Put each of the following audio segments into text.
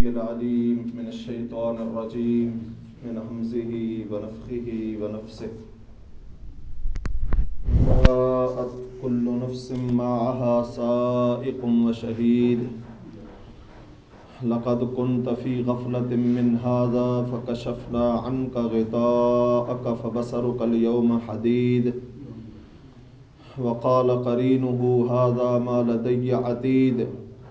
العليم من الشيطان الرجيم من همزه ونفخه ونفسه جاءت كل نفس معها سائق وشهيد لقد كنت في غفلة من هذا فكشفنا عنك غطاءك فبصرك اليوم حديد وقال قرينه هذا ما لدي عتيد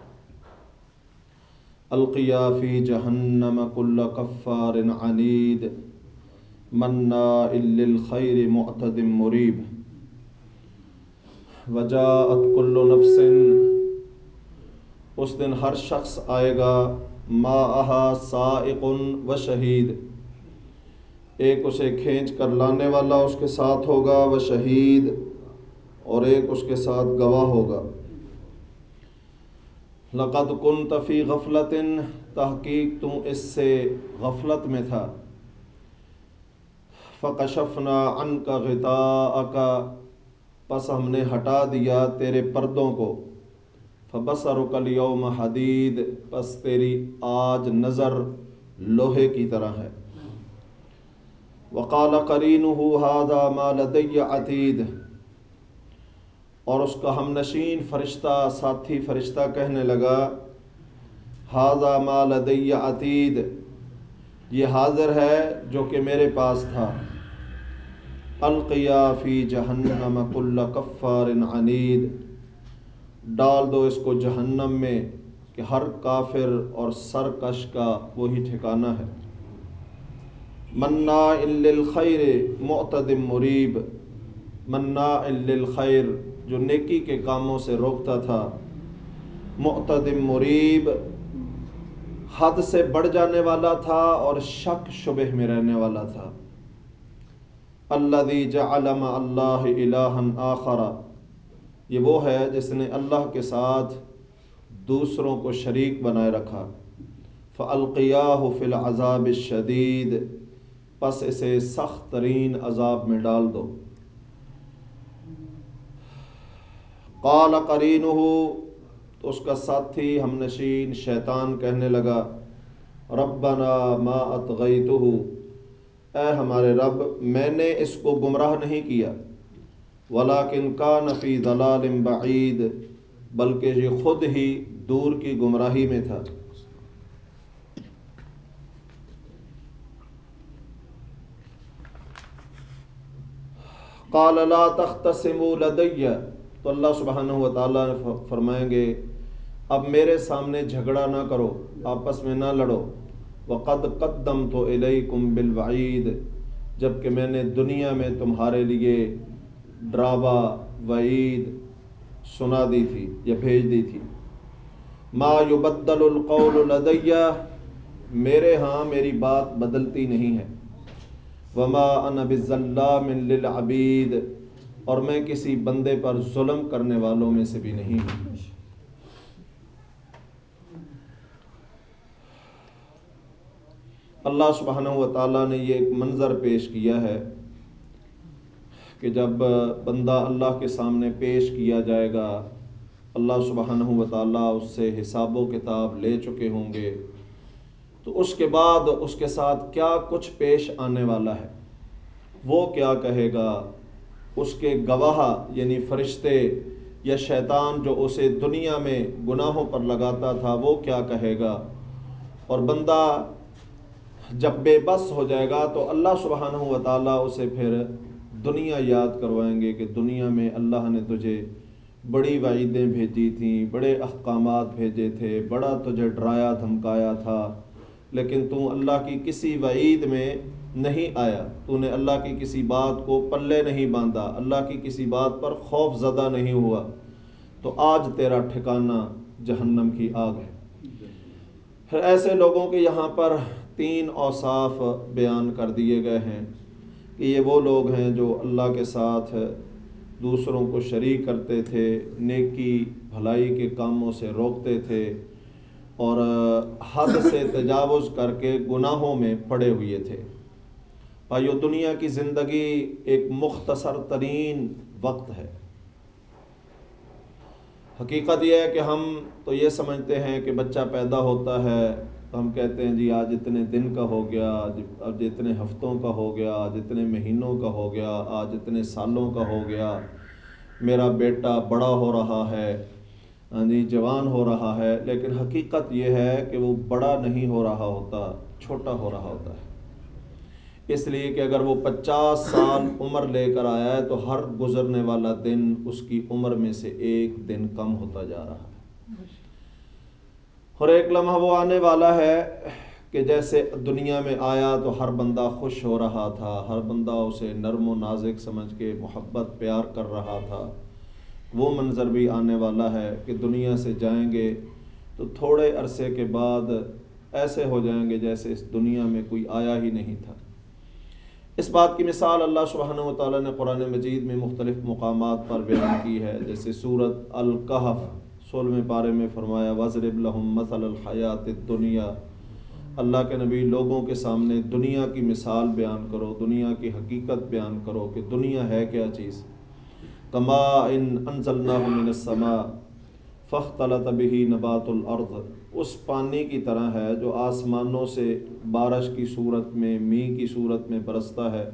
القيا في جهنم كل كفار عنيد مناع للخير معتد مريب وجاءت كل نفس اس دن ہر شخص آئے گا معہا سائق و شہید ایک اسے کھینچ کر لانے والا اس کے ساتھ ہوگا و شہید اور ایک اس کے ساتھ گواہ ہوگا لقد كنت فی غفلت تحقیق تم اس سے غفلت میں تھا فکشفنا عنک غطاءک پس ہم نے ہٹا دیا تیرے پردوں کو فبصرک اليوم حدید پس تیری آج نظر لوہے کی طرح ہے وقال قرینہ ھذا ما لدی عتید اور اس کا ہم نشین فرشتہ ساتھی فرشتہ کہنے لگا ھذا ما لدی عتید یہ حاضر ہے جو کہ میرے پاس تھا القیا فی جہنم کل کفار عنید ڈال دو اس کو جہنم میں کہ ہر کافر اور سرکش کا وہی ٹھکانہ ہے مناع للخیر معتد مریب مناع للخیر جو نیکی کے کاموں سے روکتا تھا معتد مریب حد سے بڑھ جانے والا تھا اور شک شبہ میں رہنے والا تھا الذی جعل مع اللہ الہا آخر یہ وہ ہے جس نے اللہ کے ساتھ دوسروں کو شریک بنائے رکھا فَأَلْقِيَاهُ فِي الْعَذَابِ الشَّدِيدِ پس اسے سخت ترین عذاب میں ڈال دو قال قرینہ تو اس کا ساتھی ہم نشین شیطان کہنے لگا ربنا ما اطغیتہ اے ہمارے رب میں نے اس کو گمراہ نہیں کیا ولیکن کان فی ضلال بعید بلکہ یہ خود ہی دور کی گمراہی میں تھا قال لا تختصموا لدی تو اللہ سبحانہ وتعالیٰ فرمائیں گے اب میرے سامنے جھگڑا نہ کرو آپس میں نہ لڑو وقد قدمت الیکم بالوعید جبکہ میں نے دنیا میں تمہارے لیے ڈراوا وعید سنا دی تھی یا بھیج دی تھی ما یبدل القول لدی میرے ہاں میری بات بدلتی نہیں ہے وما انا بظلام للعبید اور میں کسی بندے پر ظلم کرنے والوں میں سے بھی نہیں ہوں اللہ سبحانہ وتعالیٰ نے یہ ایک منظر پیش کیا ہے کہ جب بندہ اللہ کے سامنے پیش کیا جائے گا اللہ سبحانہ وتعالیٰ اس سے حساب و کتاب لے چکے ہوں گے تو اس کے بعد اس کے ساتھ کیا کچھ پیش آنے والا ہے وہ کیا کہے گا اس کے گواہ یعنی فرشتے یا شیطان جو اسے دنیا میں گناہوں پر لگاتا تھا وہ کیا کہے گا اور بندہ جب بے بس ہو جائے گا تو اللہ سبحانہ وتعالیٰ اسے پھر دنیا یاد کروائیں گے کہ دنیا میں اللہ نے تجھے بڑی وعیدیں بھیجی تھیں بڑے احکامات بھیجے تھے بڑا تجھے ڈرایا دھمکایا تھا لیکن تو اللہ کی کسی وعید میں نہیں آیا تو نے اللہ کی کسی بات کو پلے نہیں باندھا اللہ کی کسی بات پر خوف زدہ نہیں ہوا تو آج تیرا ٹھکانہ جہنم کی آگ ہے پھر ایسے لوگوں کے یہاں پر 3 اوصاف بیان کر دیے گئے ہیں کہ یہ وہ لوگ ہیں جو اللہ کے ساتھ دوسروں کو شریک کرتے تھے نیکی بھلائی کے کاموں سے روکتے تھے اور حد سے تجاوز کر کے گناہوں میں پڑے ہوئے تھے بھائیو دنیا کی زندگی ایک مختصر ترین وقت ہے حقیقت یہ ہے کہ ہم تو یہ سمجھتے ہیں کہ بچہ پیدا ہوتا ہے تو ہم کہتے ہیں جی آج اتنے دن کا ہو گیا، آج اتنے ہفتوں کا ہو گیا، آج اتنے مہینوں کا ہو گیا، آج اتنے سالوں کا ہو گیا، میرا بیٹا بڑا ہو رہا ہے، ہاں جی جوان ہو رہا ہے، لیکن حقیقت یہ ہے کہ وہ بڑا نہیں ہو رہا ہوتا، چھوٹا ہو رہا ہوتا ہے۔ اس لیے کہ اگر وہ 50 سال عمر لے کر آیا ہے تو ہر گزرنے والا دن اس کی عمر میں سے ایک دن کم ہوتا جا رہا ہے، اور ایک لمحہ وہ آنے والا ہے کہ جیسے دنیا میں آیا تو ہر بندہ خوش ہو رہا تھا، ہر بندہ اسے نرم و نازک سمجھ کے محبت پیار کر رہا تھا، وہ منظر بھی آنے والا ہے کہ دنیا سے جائیں گے تو تھوڑے عرصے کے بعد ایسے ہو جائیں گے جیسے اس دنیا میں کوئی آیا ہی نہیں تھا۔ اس بات کی مثال اللہ سبحانہ و تعالیٰ نے قرآن مجید میں مختلف مقامات پر بیان کی ہے، جیسے سورۃ الکہف 16ویں پارے میں فرمایا وَاضْرِبْ لَهُم مَثَلَ الْحَيَاةِ الدُّنْيَا، اللہ کے نبی لوگوں کے سامنے دنیا کی مثال بیان کرو، دنیا کی حقیقت بیان کرو کہ دنیا ہے کیا چیز۔ كَمَاءٍ أَنزَلْنَاهُ مِنَ السَّمَاءِ فَاخْتَلَطَ بِهِ نَبَاتُ الْأَرْضِ، اس پانی کی طرح ہے جو آسمانوں سے بارش کی صورت میں، میਂہ کی صورت میں برستا ہے،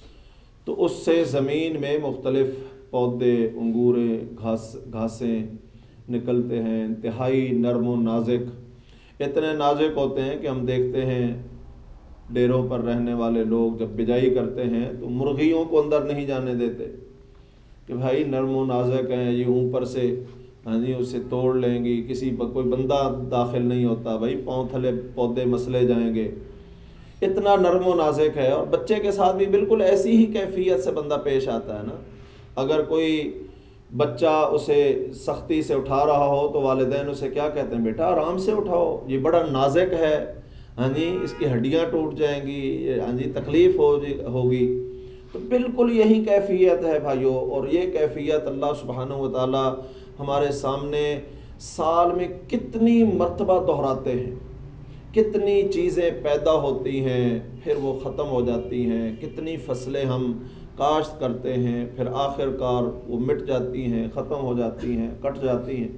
تو اس سے زمین میں مختلف پودے، انگورے، گھاسیں نکلتے ہیں، انتہائی نرم و نازک، اتنے نازک ہوتے ہیں کہ ہم دیکھتے ہیں ڈیروں پر رہنے والے لوگ جب بجائی کرتے ہیں تو مرغیوں کو اندر نہیں جانے دیتے کہ بھائی نرم و نازک ہیں یہ اوپر سے، ہاں جی اسے توڑ لیں گی، کوئی بندہ داخل نہیں ہوتا، بھائی پاؤں تھلے پودے مسلے جائیں گے، اتنا نرم و نازک ہے۔ اور بچے کے ساتھ بھی بالکل ایسی ہی کیفیت سے بندہ پیش آتا ہے نا، اگر کوئی بچہ اسے سختی سے اٹھا رہا ہو تو والدین اسے کیا کہتے ہیں، بیٹا آرام سے اٹھاؤ، یہ بڑا نازک ہے، ہاں جی اس کی ہڈیاں ٹوٹ جائیں گی، ہاں جی تکلیف ہوگی۔ تو بالکل یہی کیفیت ہے بھائیوں، اور یہ کیفیت اللہ سبحانہ و تعالی ہمارے سامنے سال میں کتنی مرتبہ دہراتے ہیں، کتنی چیزیں پیدا ہوتی ہیں پھر وہ ختم ہو جاتی ہیں، کتنی فصلیں ہم کاشت کرتے ہیں پھر آخر کار وہ مٹ جاتی ہیں، ختم ہو جاتی ہیں، کٹ جاتی ہیں۔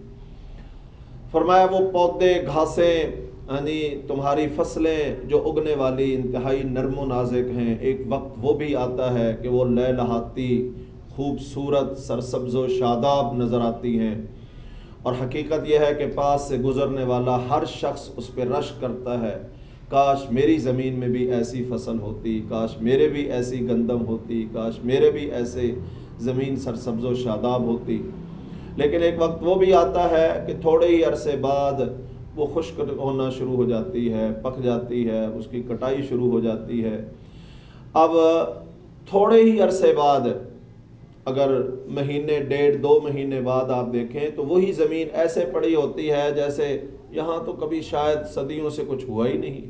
فرمایا وہ پودے، گھاسیں، یعنی تمہاری فصلیں جو اگنے والی انتہائی نرم و نازک ہیں، ایک وقت وہ بھی آتا ہے کہ وہ لہلہاتی، خوبصورت، سرسبز و شاداب نظر آتی ہیں، اور حقیقت یہ ہے کہ پاس سے گزرنے والا ہر شخص اس پہ رشک کرتا ہے، کاش میری زمین میں بھی ایسی فصل ہوتی، کاش میرے بھی ایسی گندم ہوتی، کاش میرے بھی ایسے زمین سرسبز و شاداب ہوتی۔ لیکن ایک وقت وہ بھی آتا ہے کہ تھوڑے ہی عرصے بعد وہ خشک ہونا شروع ہو جاتی ہے، پک جاتی ہے، اس کی کٹائی شروع ہو جاتی ہے۔ اب تھوڑے ہی عرصے بعد، اگر مہینے، 1.5-2 مہینے بعد آپ دیکھیں تو وہی زمین ایسے پڑی ہوتی ہے جیسے یہاں تو کبھی شاید صدیوں سے کچھ ہوا ہی نہیں۔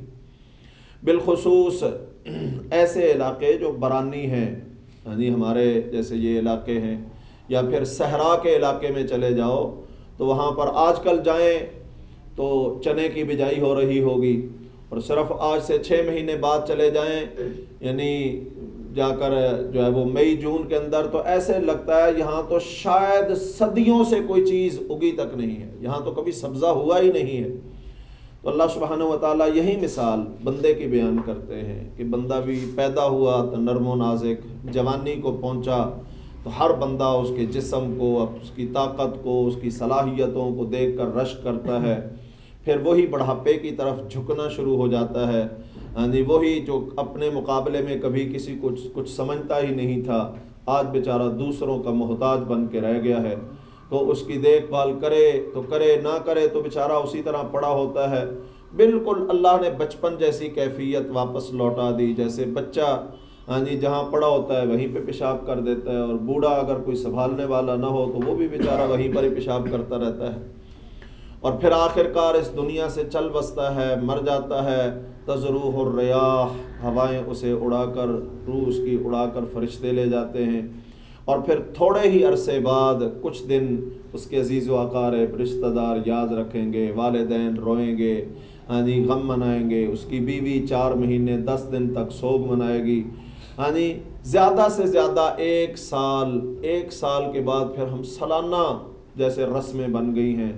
بالخصوص ایسے علاقے جو برانی ہیں، یعنی ہمارے جیسے یہ علاقے ہیں، یا پھر صحرا کے علاقے میں چلے جاؤ تو وہاں پر آج کل جائیں تو چنے کی بجائی ہو رہی ہوگی، اور صرف آج سے 6 مہینے بعد چلے جائیں یعنی جا کر جو ہے وہ مئی جون کے اندر، تو ایسے لگتا ہے یہاں تو شاید صدیوں سے کوئی چیز اگی تک نہیں ہے، یہاں تو کبھی سبزہ ہوا ہی نہیں ہے۔ تو اللہ سبحانہ و تعالیٰ یہی مثال بندے کی بیان کرتے ہیں کہ بندہ بھی پیدا ہوا تو نرم و نازک، جوانی کو پہنچا تو ہر بندہ اس کے جسم کو، اس کی طاقت کو، اس کی صلاحیتوں کو دیکھ کر رشک کرتا ہے، پھر وہی بڑھاپے کی طرف جھکنا شروع ہو جاتا ہے، یعنی وہی جو اپنے مقابلے میں کبھی کسی کو کچھ سمجھتا ہی نہیں تھا، آج بیچارہ دوسروں کا محتاج بن کے رہ گیا ہے، تو اس کی دیکھ بھال کرے تو کرے، نہ کرے تو بیچارہ اسی طرح پڑا ہوتا ہے۔ بالکل اللہ نے بچپن جیسی کیفیت واپس لوٹا دی، جیسے بچہ ہاں جی جہاں پڑا ہوتا ہے وہیں پہ پیشاب کر دیتا ہے، اور بوڑھا اگر کوئی سنبھالنے والا نہ ہو تو وہ بھی بیچارہ وہیں پر ہی پیشاب کرتا رہتا ہے، اور پھر آخر کار اس دنیا سے چل بستا ہے، مر جاتا ہے۔ تزروح الریاح، ہوائیں اسے اڑا کر، روح اس کی اڑا کر فرشتے لے جاتے ہیں، اور پھر تھوڑے ہی عرصے بعد کچھ دن اس کے عزیز و اقارب، رشتہ دار یاد رکھیں گے، والدین روئیں گے، ہاں جی غم منائیں گے، اس کی بیوی 4 مہینے 10 دن تک سوگ منائے گی، ہاں جی زیادہ سے زیادہ 1 سال کے بعد پھر ہم سالانہ جیسے رسمیں بن گئی ہیں،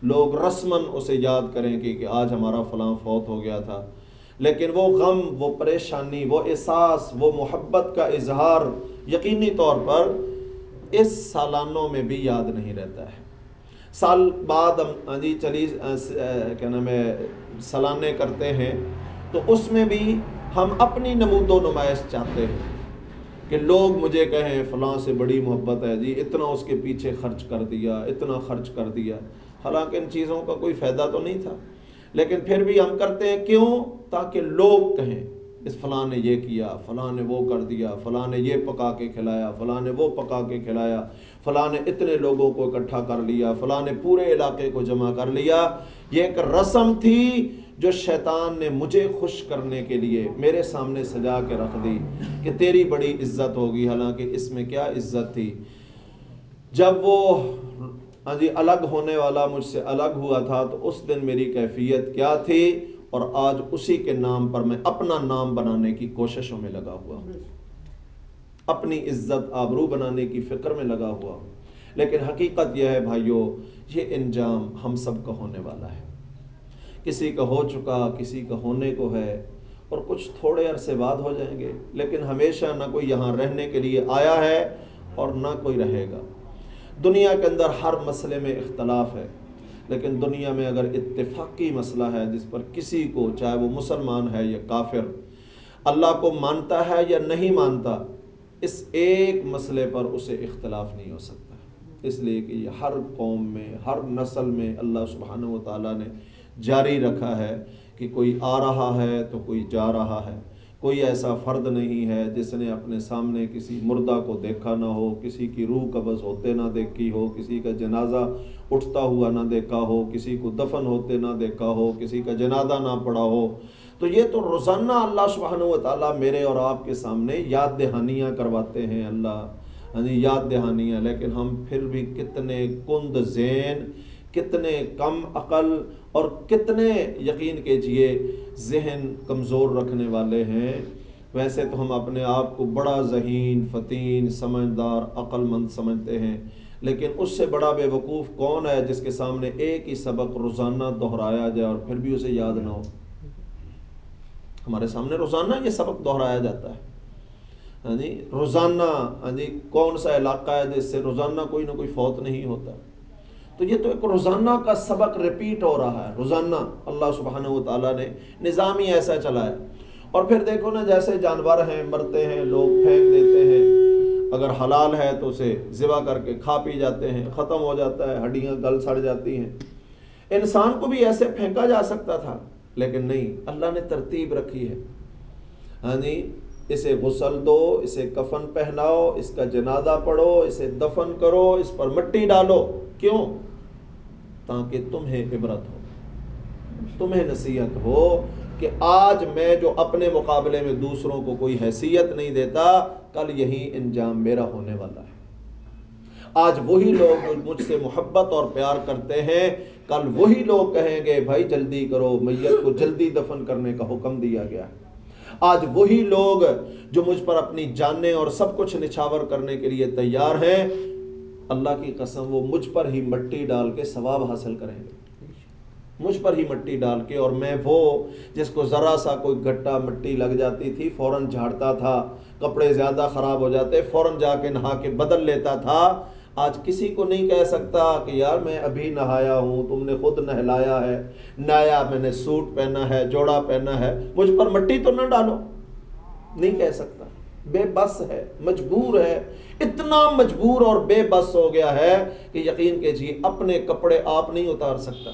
لوگ رسماً اسے یاد کریں کہ آج ہمارا فلاں فوت ہو گیا تھا، لیکن وہ غم، وہ پریشانی، وہ احساس، وہ محبت کا اظہار یقینی طور پر اس سالانوں میں بھی یاد نہیں رہتا ہے۔ سال بعد ہم کیا نام ہے سالانے کرتے ہیں، تو اس میں بھی ہم اپنی نمود و نمائش چاہتے ہیں کہ لوگ مجھے کہیں فلاں سے بڑی محبت ہے جی، اتنا اس کے پیچھے خرچ کر دیا، اتنا خرچ کر دیا، حالانکہ ان چیزوں کا کوئی فائدہ تو نہیں تھا، لیکن پھر بھی ہم کرتے ہیں کیوں؟ تاکہ لوگ کہیں اس فلاں نے یہ کیا، فلاں نے وہ کر دیا، فلاں نے یہ پکا کے کھلایا، فلاں نے وہ پکا کے کھلایا، فلاں نے اتنے لوگوں کو اکٹھا کر لیا، فلاں نے پورے علاقے کو جمع کر لیا۔ یہ ایک رسم تھی جو شیطان نے مجھے خوش کرنے کے لیے میرے سامنے سجا کے رکھ دی کہ تیری بڑی عزت ہوگی، حالانکہ اس میں کیا عزت تھی؟ جب وہ الگ ہونے والا مجھ سے الگ ہوا تھا تو اس دن میری کیفیت کیا تھی، اور آج اسی کے نام پر میں اپنا نام بنانے کی کوششوں میں لگا ہوا ہوں، اپنی عزت آبرو بنانے کی فکر میں لگا ہوا ہوں۔ لیکن حقیقت یہ ہے بھائیو، یہ انجام ہم سب کا ہونے والا ہے، کسی کا ہو چکا، کسی کا ہونے کو ہے، اور کچھ تھوڑے عرصے بعد ہو جائیں گے، لیکن ہمیشہ نہ کوئی یہاں رہنے کے لیے آیا ہے اور نہ کوئی رہے گا۔ دنیا کے اندر ہر مسئلے میں اختلاف ہے، لیکن دنیا میں اگر اتفاقی مسئلہ ہے جس پر کسی کو، چاہے وہ مسلمان ہے یا کافر، اللہ کو مانتا ہے یا نہیں مانتا، اس ایک مسئلے پر اسے اختلاف نہیں ہو سکتا، اس لیے کہ یہ ہر قوم میں، ہر نسل میں اللہ سبحانہ و تعالیٰ نے جاری رکھا ہے کہ کوئی آ رہا ہے تو کوئی جا رہا ہے، کوئی ایسا فرد نہیں ہے جس نے اپنے سامنے کسی مردہ کو دیکھا نہ ہو، کسی کی روح قبض ہوتے نہ دیکھی ہو، کسی کا جنازہ اٹھتا ہوا نہ دیکھا ہو، کسی کو دفن ہوتے نہ دیکھا ہو، کسی کا جنازہ نہ پڑا ہو۔ تو یہ تو روزانہ اللہ سبحانہ و تعالیٰ میرے اور آپ کے سامنے یاد دہانیاں کرواتے ہیں، اللہ یاد دہانیاں، لیکن ہم پھر بھی کتنے کند ذہن، کتنے کم عقل، اور کتنے یقین کیجئے ذہن کمزور رکھنے والے ہیں۔ ویسے تو ہم اپنے آپ کو بڑا ذہین، فطین، سمجھدار، عقل مند سمجھتے ہیں، لیکن اس سے بڑا بے وقوف کون ہے جس کے سامنے ایک ہی سبق روزانہ دہرایا جائے اور پھر بھی اسے یاد نہ ہو؟ ہمارے سامنے روزانہ یہ سبق دہرایا جاتا ہے، روزانہ کون سا علاقہ ہے جس سے روزانہ کوئی نہ کوئی فوت نہیں ہوتا؟ تو یہ تو ایک روزانہ کا سبق ریپیٹ ہو رہا ہے، روزانہ اللہ سبحانہ و تعالیٰ نے نظام ہی ایسا چلایا۔ اور پھر دیکھو نا، جیسے جانور ہیں، مرتے ہیں، لوگ پھینک دیتے ہیں، اگر حلال ہے تو اسے ذبح کر کے کھا پی جاتے ہیں، ختم ہو جاتا ہے، ہڈیاں گل سڑ جاتی ہیں۔ انسان کو بھی ایسے پھینکا جا سکتا تھا، لیکن نہیں، اللہ نے ترتیب رکھی ہے، اسے غسل دو، اسے کفن پہناؤ، اس کا جنازہ پڑھو، اسے دفن کرو، اس پر مٹی ڈالو۔ کیوں؟ تاکہ تمہیں عبرت ہو، تمہیں نصیحت ہو کہ آج میں جو اپنے مقابلے میں دوسروں کو کوئی حیثیت نہیں دیتا، کل یہی انجام میرا ہونے والا ہے۔ آج وہی لوگ جو مجھ سے محبت اور پیار کرتے ہیں، کل وہی لوگ کہیں گے بھائی جلدی کرو، میت کو جلدی دفن کرنے کا حکم دیا گیا ہے۔ آج وہی لوگ جو مجھ پر اپنی جانیں اور سب کچھ نچھاور کرنے کے لیے تیار ہیں، اللہ کی قسم وہ مجھ پر ہی مٹی ڈال کے ثواب حاصل کریں گے، مجھ پر ہی مٹی ڈال کے۔ اور میں وہ جس کو ذرا سا کوئی گھٹا مٹی لگ جاتی تھی فوراً جھاڑتا تھا، کپڑے زیادہ خراب ہو جاتے فوراً جا کے نہا کے بدل لیتا تھا، آج کسی کو نہیں کہہ سکتا کہ یار میں ابھی نہایا ہوں، تم نے خود نہلایا ہے، نایا میں نے سوٹ پہنا ہے، جوڑا پہنا ہے، مجھ پر مٹی تو نہ ڈالو، نہیں کہہ سکتا۔ بے بس ہے، مجبور ہے، اتنا مجبور اور بے بس ہو گیا ہے کہ یقین کیجیے اپنے کپڑے آپ نہیں اتار سکتا،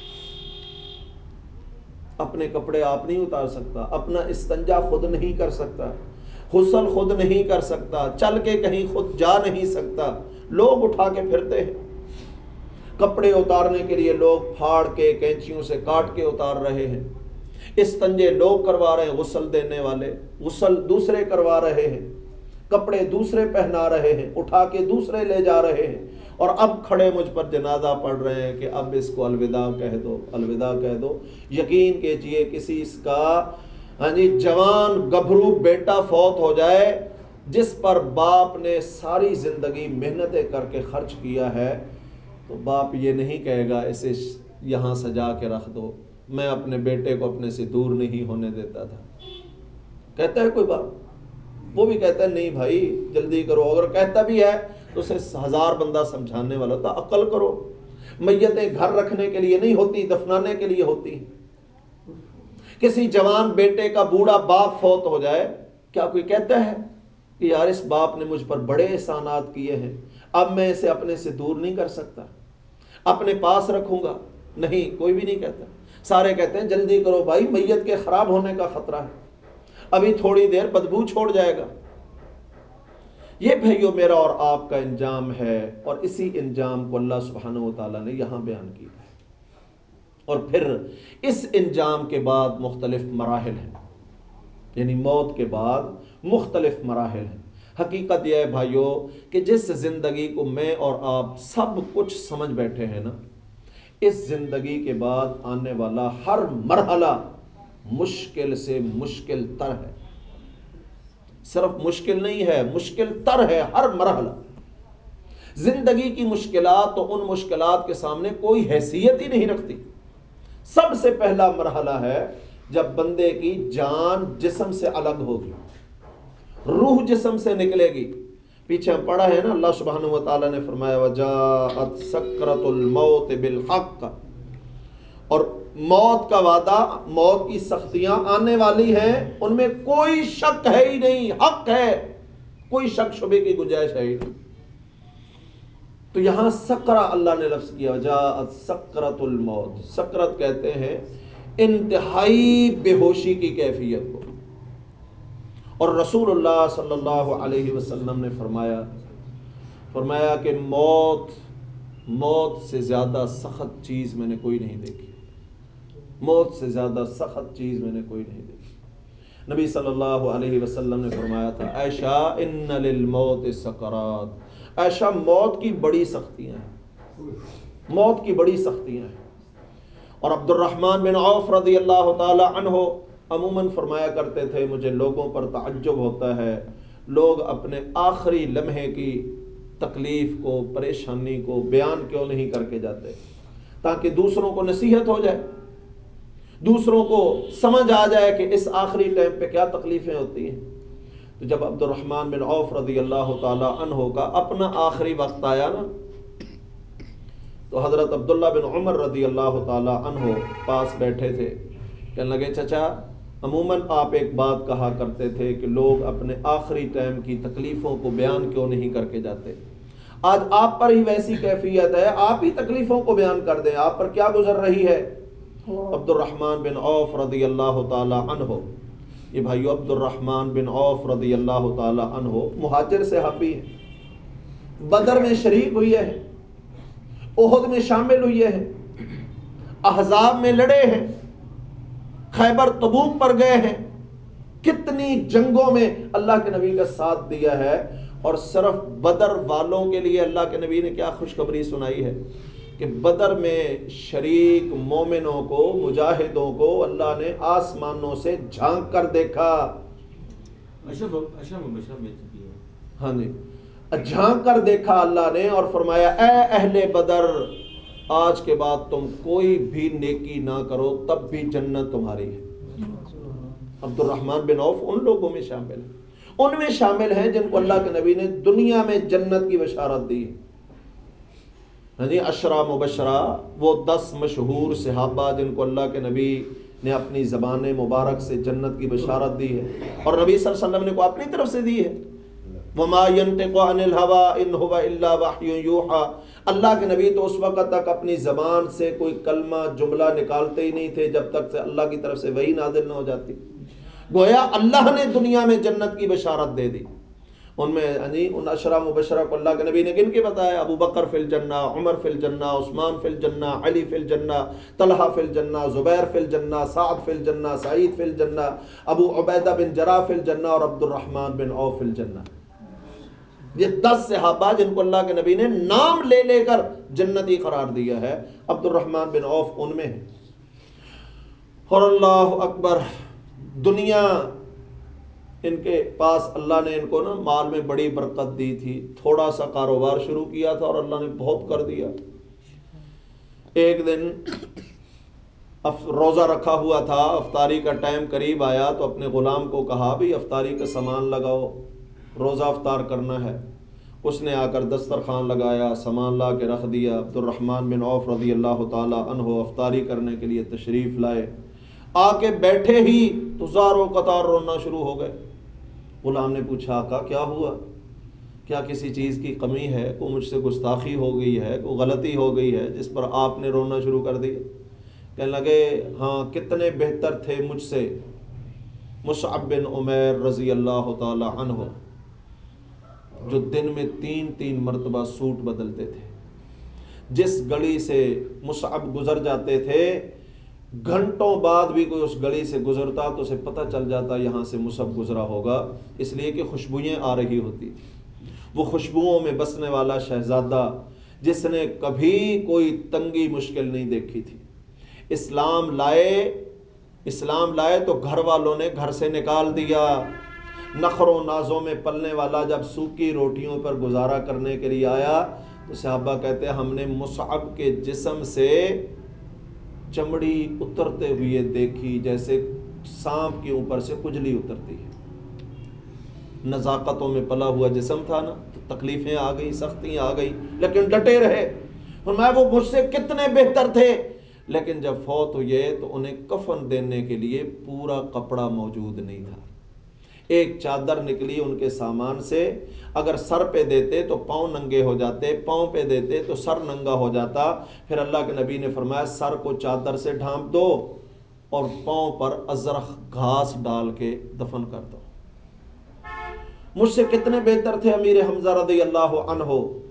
اپنے کپڑے آپ نہیں اتار سکتا، اپنا استنجا خود نہیں کر سکتا، غسل خود نہیں کر سکتا، چل کے کہیں خود جا نہیں سکتا، لوگ اٹھا کے پھرتے ہیں۔ کپڑے اتارنے کے لیے لوگ پھاڑ کے کینچیوں سے کاٹ کے اتار رہے ہیں، استنجے لوگ کروا رہے ہیں، غسل دینے والے غسل دوسرے کروا رہے ہیں، کپڑے دوسرے پہنا رہے ہیں، اٹھا کے دوسرے لے جا رہے ہیں، اور اب کھڑے مجھ پر جنازہ پڑھ رہے ہیں کہ اب اس کو الوداع کہہ دو، الوداع کہہ دو۔ یقین کیجئے کسی اس کا جوان گبھرو بیٹا فوت ہو جائے جس پر باپ نے ساری زندگی محنتیں کر کے خرچ کیا ہے، تو باپ یہ نہیں کہے گا اسے یہاں سجا کے رکھ دو، میں اپنے بیٹے کو اپنے سے دور نہیں ہونے دیتا تھا۔ کہتا ہے کوئی باپ؟ وہ بھی کہتا ہے نہیں بھائی جلدی کرو، اگر کہتا بھی ہے تو اسے 1000 بندہ سمجھانے والا ہوتا، عقل کرو، میتیں گھر رکھنے کے لیے نہیں ہوتی، دفنانے کے لیے ہوتی۔ کسی جوان بیٹے کا بوڑھا باپ فوت ہو جائے، کیا کوئی کہتا ہے کہ یار اس باپ نے مجھ پر بڑے احسانات کیے ہیں، اب میں اسے اپنے سے دور نہیں کر سکتا، اپنے پاس رکھوں گا؟ نہیں، کوئی بھی نہیں کہتا۔ سارے کہتے ہیں جلدی کرو بھائی، میت کے خراب ہونے کا خطرہ ہے، ابھی تھوڑی دیر بدبو چھوڑ جائے گا۔ یہ بھائیو میرا اور آپ کا انجام ہے، اور اسی انجام کو اللہ سبحانہ و تعالیٰ نے یہاں بیان کیا ہے۔ اور پھر اس انجام کے بعد مختلف مراحل ہیں، یعنی موت کے بعد مختلف مراحل ہیں۔ حقیقت یہ ہے بھائیو کہ جس زندگی کو میں اور آپ سب کچھ سمجھ بیٹھے ہیں نا، اس زندگی کے بعد آنے والا ہر مرحلہ مشکل سے مشکل تر ہے۔ صرف مشکل نہیں ہے، مشکل تر ہے ہر مرحلہ۔ زندگی کی مشکلات تو ان مشکلات کے سامنے کوئی حیثیت ہی نہیں رکھتی۔ سب سے پہلا مرحلہ ہے جب بندے کی جان جسم سے الگ ہوگی، روح جسم سے نکلے گی۔ پیچھے ہم پڑھا ہے نا، اللہ سبحانہ و تعالیٰ نے فرمایا وَجَاءَتْ سَكْرَةُ الْمَوْتِ بِالْحَقِّ، اور موت کا وعدہ، موت کی سختیاں آنے والی ہیں، ان میں کوئی شک ہے ہی نہیں، حق ہے، کوئی شک شبے کی گنجائش ہے ہی نہیں۔ تو یہاں سکرہ اللہ نے لفظ کیا، وجاءت سکرۃ الموت۔ سکرت کہتے ہیں انتہائی بے ہوشی کی کیفیت کو، اور رسول اللہ صلی اللہ علیہ وسلم نے فرمایا کہ موت سے زیادہ سخت چیز میں نے کوئی نہیں دیکھی، موت سے زیادہ سخت چیز میں نے کوئی نہیں دیکھی۔ نبی صلی اللہ علیہ وسلم نے فرمایا تھا عائشہ ان للموت سکرات، عائشہ موت کی بڑی سختیاں ہیں، موت کی بڑی سختیاں ہیں۔ اور عبد الرحمن بن عوف رضی اللہ تعالی عنہ عموماً فرمایا کرتے تھے مجھے لوگوں پر تعجب ہوتا ہے، لوگ اپنے آخری لمحے کی تکلیف کو، پریشانی کو بیان کیوں نہیں کر کے جاتے، تاکہ دوسروں کو نصیحت ہو جائے، دوسروں کو سمجھ آ جائے کہ اس آخری ٹائم پہ کیا تکلیفیں ہوتی ہیں۔ تو جب عبد الرحمن بن عوف رضی اللہ تعالی عنہ کا اپنا آخری وقت آیا نا، تو حضرت عبداللہ بن عمر رضی اللہ تعالی عنہ پاس بیٹھے تھے، کہنے لگے چچا عموماً آپ ایک بات کہا کرتے تھے کہ لوگ اپنے آخری ٹائم کی تکلیفوں کو بیان کیوں نہیں کر کے جاتے، آج آپ پر ہی ویسی کیفیت ہے، آپ ہی تکلیفوں کو بیان کر دیں، آپ پر کیا گزر رہی ہے۔ عبد الرحمن بن عوف رضی اللہ تعالی عنہ، یہ بھائیو عبد الرحمن بن عوف رضی اللہ تعالی عنہ مہاجر صحابی ہیں، بدر میں شریک ہوئے ہیں، احد میں شامل ہوئے ہیں، احزاب میں لڑے ہیں، خیبر تبوک پر گئے ہیں، کتنی جنگوں میں اللہ کے نبی کا ساتھ دیا ہے، اور صرف بدر والوں کے لیے اللہ کے نبی نے کیا خوشخبری سنائی ہے کہ بدر میں شریک مومنوں کو، مجاہدوں کو اللہ نے آسمانوں سے جھانک کر دیکھا، ہاں جی، جھانک کر دیکھا اللہ نے، اور فرمایا اے اہل بدر آج کے بعد تم کوئی بھی نیکی نہ کرو تب بھی جنت تمہاری ہے۔ عبد الرحمن بن عوف ان لوگوں میں شامل ہیں، ان میں شامل ہیں جن کو اللہ کے نبی نے دنیا میں جنت کی بشارت دی ہے۔ ہاں جی، عشرہ مبشرہ، وہ 10 مشہور صحابہ جن کو اللہ کے نبی نے اپنی زبان مبارک سے جنت کی بشارت دی ہے، اور نبی صلی اللہ علیہ وسلم نے کو اپنی طرف سے دی ہے۔ وَمَا يَنْطِقُ عَنِ الْهَوَىٰ إِنْ هُوَ إِلَّا وَحْيٌ يُوحَىٰ، اللہ کے نبی تو اس وقت تک اپنی زبان سے کوئی کلمہ جملہ نکالتے ہی نہیں تھے جب تک سے اللہ کی طرف سے وحی نازل نہ ہو جاتی، گویا اللہ نے دنیا میں جنت کی بشارت دے دی۔ ان میں ان عشرہ مبشرہ کو اللہ کے نبی نے گن کے بتایا، ابو بکر فی الجنہ، عمر فی الجنہ، عثمان فی الجنہ، علی فی الجنہ، طلحہ فی الجنہ، زبیر فی الجنہ، سعد فی الجنہ، سعید فی الجنہ، ابو عبیدہ بن جراح فی الجنہ، اور عبد الرحمن بن عوف فی الجنہ۔ یہ 10 صحابہ جن کو اللہ کے نبی نے نام لے لے کر جنتی قرار دیا ہے، عبد الرحمن بن عوف ان میں ہے۔ اور اللہ اکبر، دنیا ان کے پاس اللہ نے ان کو نا مال میں بڑی برکت دی تھی، تھوڑا سا کاروبار شروع کیا تھا اور اللہ نے بہت کر دیا، ایک دن روزہ رکھا ہوا تھا، افطاری کا ٹائم قریب آیا تو اپنے غلام کو کہا بھئی افطاری کا سامان لگاؤ، روزہ افطار کرنا ہے۔ اس نے آ کر دسترخوان لگایا، سامان لا کے رکھ دیا۔ عبد الرحمن بن عوف رضی اللہ تعالی عنہ افطاری کرنے کے لیے تشریف لائے، آ کے بیٹھے ہی تو زاروں قطار رونا شروع ہو گئے۔ غلام نے پوچھا آقا کیا ہوا؟ کیا کسی چیز کی کمی ہے؟ کوئی مجھ سے گستاخی ہو گئی ہے؟ کوئی غلطی ہو گئی ہے جس پر آپ نے رونا شروع کر دیا؟ کہنے لگے ہاں، کتنے بہتر تھے مجھ سے مصعب بن عمیر رضی اللہ تعالی عنہ، جو دن میں 3 مرتبہ سوٹ بدلتے تھے۔ جس گلی سے مصعب گزر جاتے تھے، گھنٹوں بعد بھی کوئی اس گلی سے گزرتا تو اسے پتہ چل جاتا یہاں سے مصعب گزرا ہوگا، اس لیے کہ خوشبوئیں آ رہی ہوتی تھی۔ وہ خوشبوؤں میں بسنے والا شہزادہ جس نے کبھی کوئی تنگی مشکل نہیں دیکھی تھی، اسلام لائے تو گھر والوں نے گھر سے نکال دیا۔ نخر و نازوں میں پلنے والا جب سوکھی روٹیوں پر گزارا کرنے کے لیے آیا تو صحابہ کہتے ہیں ہم نے مصعب کے جسم سے چمڑی اترتے ہوئے دیکھی جیسے سانپ کے اوپر سے کجلی اترتی ہے۔ نزاکتوں میں پلا ہوا جسم تھا نا، تو تکلیفیں آ گئی، سختیاں آ گئی، لیکن ڈٹے رہے۔ فرمایا وہ مجھ سے کتنے بہتر تھے، لیکن جب فوت ہوئے تو انہیں کفن دینے کے لیے پورا کپڑا موجود نہیں تھا۔ ایک چادر نکلی ان کے سامان سے، اگر سر پہ دیتے تو پاؤں ننگے ہو جاتے، پاؤں پہ دیتے تو سر ننگا ہو جاتا۔ پھر اللہ کے نبی نے فرمایا سر کو چادر سے ڈھانپ دو اور پاؤں پر ازرخ گھاس ڈال کے دفن کر دو۔ مجھ سے کتنے بہتر تھے امیر حمزہ رضی اللہ عنہ،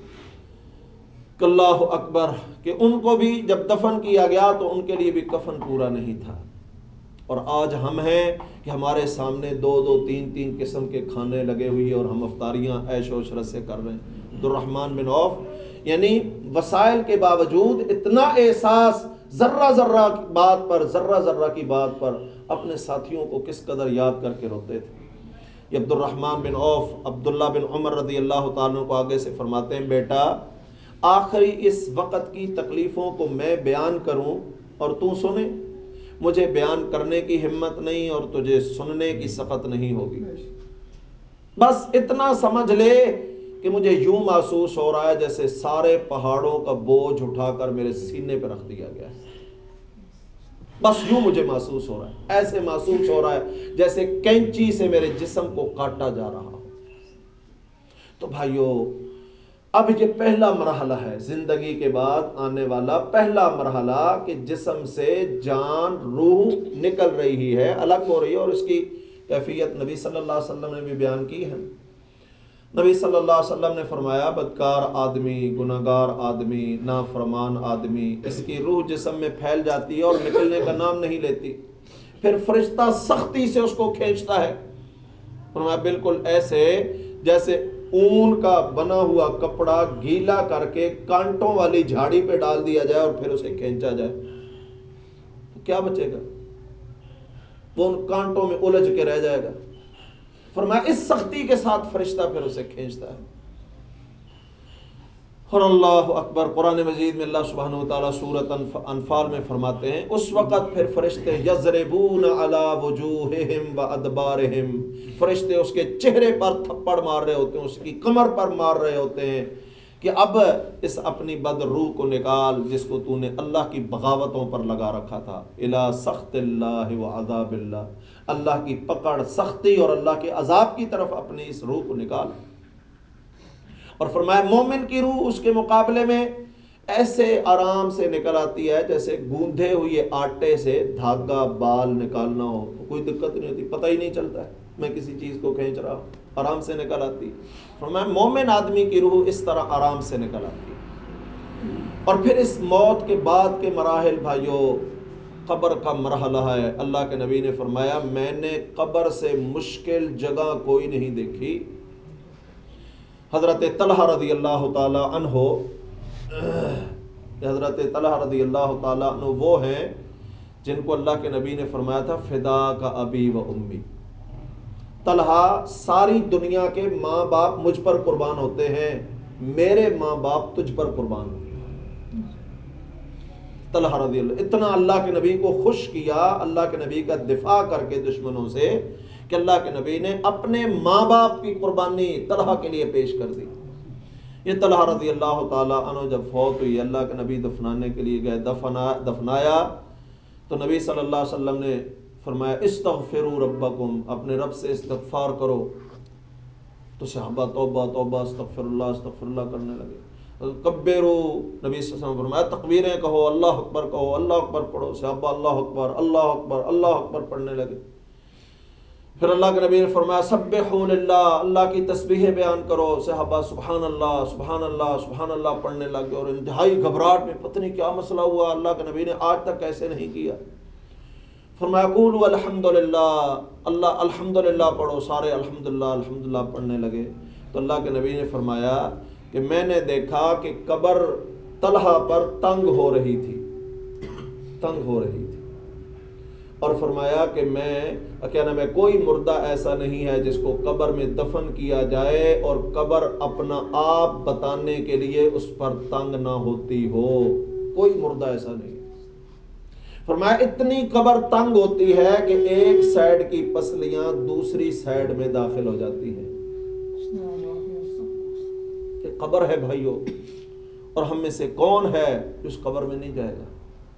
اللہ اکبر، کہ ان کو بھی جب دفن کیا گیا تو ان کے لیے بھی کفن پورا نہیں تھا۔ اور آج ہم ہیں کہ ہمارے سامنے 2 3 قسم کے کھانے لگے ہوئی اور ہم افطاریاں عیش و عشرت سے کر رہے ہیں۔ عبد الرحمن بن عوف یعنی وسائل کے باوجود اتنا احساس ذرہ ذرہ کی بات پر اپنے ساتھیوں کو کس قدر یاد کر کے روتے تھے۔ یہ عبد الرحمن بن عوف عبداللہ بن عمر رضی اللہ تعالیٰ کو آگے سے فرماتے ہیں بیٹا آخری اس وقت کی تکلیفوں کو میں بیان کروں اور تو سنے، مجھے بیان کرنے کی ہمت نہیں اور تجھے سننے کی سخت نہیں ہوگی۔ بس اتنا سمجھ لے کہ مجھے یوں محسوس ہو رہا ہے جیسے سارے پہاڑوں کا بوجھ اٹھا کر میرے سینے پہ رکھ دیا گیا ہے۔ بس یوں مجھے محسوس ہو رہا ہے، ایسے محسوس ہو رہا ہے جیسے کینچی سے میرے جسم کو کاٹا جا رہا ہو۔ تو بھائیو اب یہ پہلا مرحلہ ہے زندگی کے بعد آنے والا پہلا مرحلہ کہ جسم سے جان روح نکل رہی ہے، الگ ہو رہی ہے، اور اس کی کیفیت نبی صلی اللہ علیہ وسلم نے بھی بیان کی ہے۔ نبی صلی اللہ علیہ وسلم نے فرمایا بدکار آدمی، گناہگار آدمی، نافرمان آدمی، اس کی روح جسم میں پھیل جاتی ہے اور نکلنے کا نام نہیں لیتی، پھر فرشتہ سختی سے اس کو کھینچتا ہے۔ فرمایا بالکل ایسے جیسے اون کا بنا ہوا کپڑا گیلا کر کے کانٹوں والی جھاڑی پہ ڈال دیا جائے اور پھر اسے کھینچا جائے تو کیا بچے گا؟ وہ ان کانٹوں میں الجھ کے رہ جائے گا۔ فرمایا اس سختی کے ساتھ فرشتہ پھر اسے کھینچتا ہے۔ اور اللہ اکبر، قرآن مجید میں اللہ سبحانہ وتعالیٰ سورۃ انفال میں فرماتے ہیں اس وقت پھر فرشتے یضربون علی وجوہہم وادبارہم، فرشتے اس کے چہرے پر تھپڑ مار رہے ہوتے ہیں، اس کی کمر پر مار رہے ہوتے ہیں کہ اب اس اپنی بد روح کو نکال جس کو تو نے اللہ کی بغاوتوں پر لگا رکھا تھا۔ الی سخط اللہ وعذاب اللہ، اللہ کی پکڑ، سختی اور اللہ کے عذاب کی طرف اپنی اس روح کو نکال۔ اور فرمایا مومن کی روح اس کے مقابلے میں ایسے آرام سے نکل آتی ہے جیسے گوندھے ہوئے آٹے سے دھاگا بال نکالنا ہو، کوئی دقت نہیں ہوتی، پتہ ہی نہیں چلتا ہے میں کسی چیز کو کھینچ رہا ہوں، آرام سے نکل آتی۔ فرمایا مومن آدمی کی روح اس طرح آرام سے نکل آتی ہے۔ اور پھر اس موت کے بعد کے مراحل بھائیو، قبر کا مرحلہ ہے۔ اللہ کے نبی نے فرمایا میں نے قبر سے مشکل جگہ کوئی نہیں دیکھی۔ حضرت طلحہ رضی اللہ تعالی عنہ، حضرت طلحہ رضی اللہ تعالی عنہ وہ ہیں جن کو اللہ کے نبی نے فرمایا تھا فداک ابی و امی، طلحہ ساری دنیا کے ماں باپ مجھ پر قربان ہوتے ہیں، میرے ماں باپ تجھ پر قربان ہوتے ہیں۔ طلحہ رضی اللہ، اتنا اللہ کے نبی کو خوش کیا، اللہ کے نبی کا دفاع کر کے دشمنوں سے، کہ اللہ کے نبی نے اپنے ماں باپ کی قربانی طلحہ کے لیے پیش کر دی۔ یہ طلحہ رضی اللہ تعالیٰ عنہ جب فوت ہوئی، اللہ کے نبی دفنانے کے لیے گئے، دفنایا تو نبی صلی اللہ علیہ وسلم نے فرمایا استغفروا ربکم، اپنے رب سے استغفار کرو۔ تو صحابہ توبہ توبہ استغفر اللہ کرنے لگے۔ کبرو، نبی صلی اللہ علیہ وسلم فرمایا تکبیریں کہو، اللہ اکبر کہو، اللہ اکبر پڑھو۔ صحابہ اللہ اکبر اللہ اکبر اللہ اکبر پڑھنے لگے۔ پھر اللہ کے نبی نے فرمایا سبحوا للہ، اللہ کی تسبیحیں بیان کرو۔ صحابہ سبحان اللہ سبحان اللہ سبحان اللہ پڑھنے لگے، اور انتہائی گھبراہٹ میں پتہ نہیں کیا مسئلہ ہوا، اللہ کے نبی نے آج تک ایسے نہیں کیا۔ فرمایا قولوا الحمدللہ، اللہ الحمدللہ پڑھو، سارے الحمدللہ الحمدللہ پڑھنے لگے۔ تو اللہ کے نبی نے فرمایا کہ میں نے دیکھا کہ قبر طلحہ پر تنگ ہو رہی تھی، اور فرمایا کہ میں کوئی مردہ ایسا نہیں ہے جس کو قبر میں دفن کیا جائے اور قبر اپنا آپ بتانے کے لیے اس پر تنگ نہ ہوتی ہو، کوئی مردہ ایسا نہیں۔ فرمایا اتنی قبر تنگ ہوتی ہے کہ ایک سائیڈ کی پسلیاں دوسری سائیڈ میں داخل ہو جاتی ہیں۔ کہ قبر ہے بھائیو، اور ہم میں سے کون ہے جو اس قبر میں نہیں جائے گا؟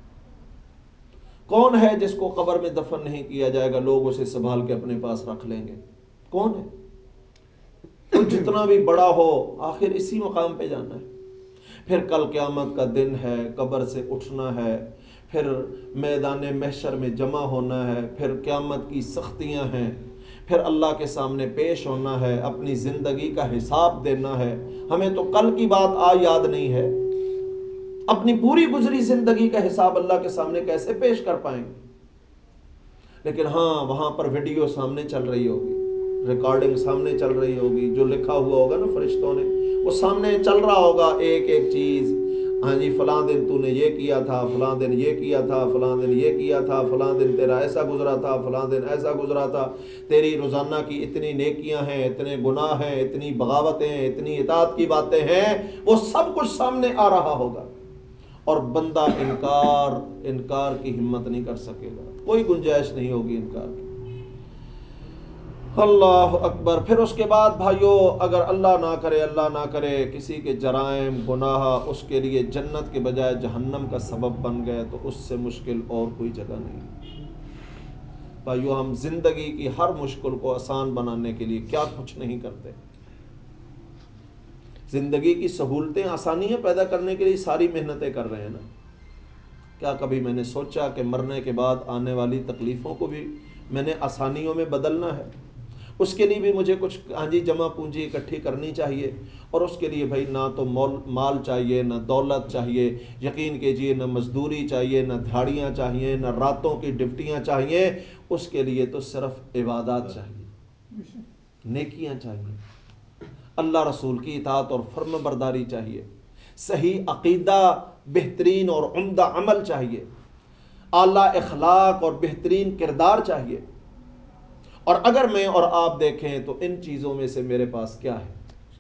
کون ہے جس کو قبر میں دفن نہیں کیا جائے گا، لوگ اسے سنبھال کے اپنے پاس رکھ لیں گے؟ کون ہے؟ تو جتنا بھی بڑا ہو آخر اسی مقام پہ جانا ہے۔ پھر کل قیامت کا دن ہے، قبر سے اٹھنا ہے، پھر میدان محشر میں جمع ہونا ہے، پھر قیامت کی سختیاں ہیں، پھر اللہ کے سامنے پیش ہونا ہے، اپنی زندگی کا حساب دینا ہے۔ ہمیں تو کل کی بات یاد نہیں ہے، اپنی پوری گزری زندگی کا حساب اللہ کے سامنے کیسے پیش کر پائیں گے؟ لیکن ہاں وہاں پر ویڈیو سامنے چل رہی ہوگی، ریکارڈنگ سامنے چل رہی ہوگی، جو لکھا ہوا ہوگا نا فرشتوں نے وہ سامنے چل رہا ہوگا، ایک ایک چیز۔ ہاں جی فلاں دن تو نے یہ کیا تھا، فلاں دن یہ کیا تھا، فلاں دن یہ کیا تھا، فلاں دن تیرا ایسا گزرا تھا، فلاں دن ایسا گزرا تھا، تیری روزانہ کی اتنی نیکیاں ہیں، اتنے گناہ ہیں، اتنی بغاوتیں، اتنی اطاعت کی باتیں ہیں، وہ سب کچھ سامنے آ رہا ہوگا، اور بندہ انکار کی ہمت نہیں کر سکے گا، کوئی گنجائش نہیں ہوگی انکار کی۔ اللہ اکبر۔ پھر اس کے بعد بھائیو، اگر اللہ نہ کرے کسی کے جرائم گناہ اس کے لیے جنت کے بجائے جہنم کا سبب بن گئے تو اس سے مشکل اور کوئی جگہ نہیں۔ بھائیو ہم زندگی کی ہر مشکل کو آسان بنانے کے لیے کیا کچھ نہیں کرتے؟ زندگی کی سہولتیں آسانیاں پیدا کرنے کے لیے ساری محنتیں کر رہے ہیں نا۔ کیا کبھی میں نے سوچا کہ مرنے کے بعد آنے والی تکلیفوں کو بھی میں نے آسانیوں میں بدلنا ہے؟ اس کے لیے بھی مجھے کچھ جمع پونجی اکٹھی کرنی چاہیے، اور اس کے لیے بھائی نہ تو مال چاہیے، نہ دولت چاہیے، یقین کیجئے نہ مزدوری چاہیے، نہ دھاڑیاں چاہیے، نہ راتوں کی ڈپٹیاں چاہیے، اس کے لیے تو صرف عبادات چاہیے، نیکیاں چاہیے، اللہ رسول کی اطاعت اور فرم برداری چاہیے، صحیح عقیدہ، بہترین اور عمدہ عمل چاہیے، اعلیٰ اخلاق اور بہترین کردار چاہیے۔ اور اگر میں اور آپ دیکھیں تو ان چیزوں میں سے میرے پاس کیا ہے؟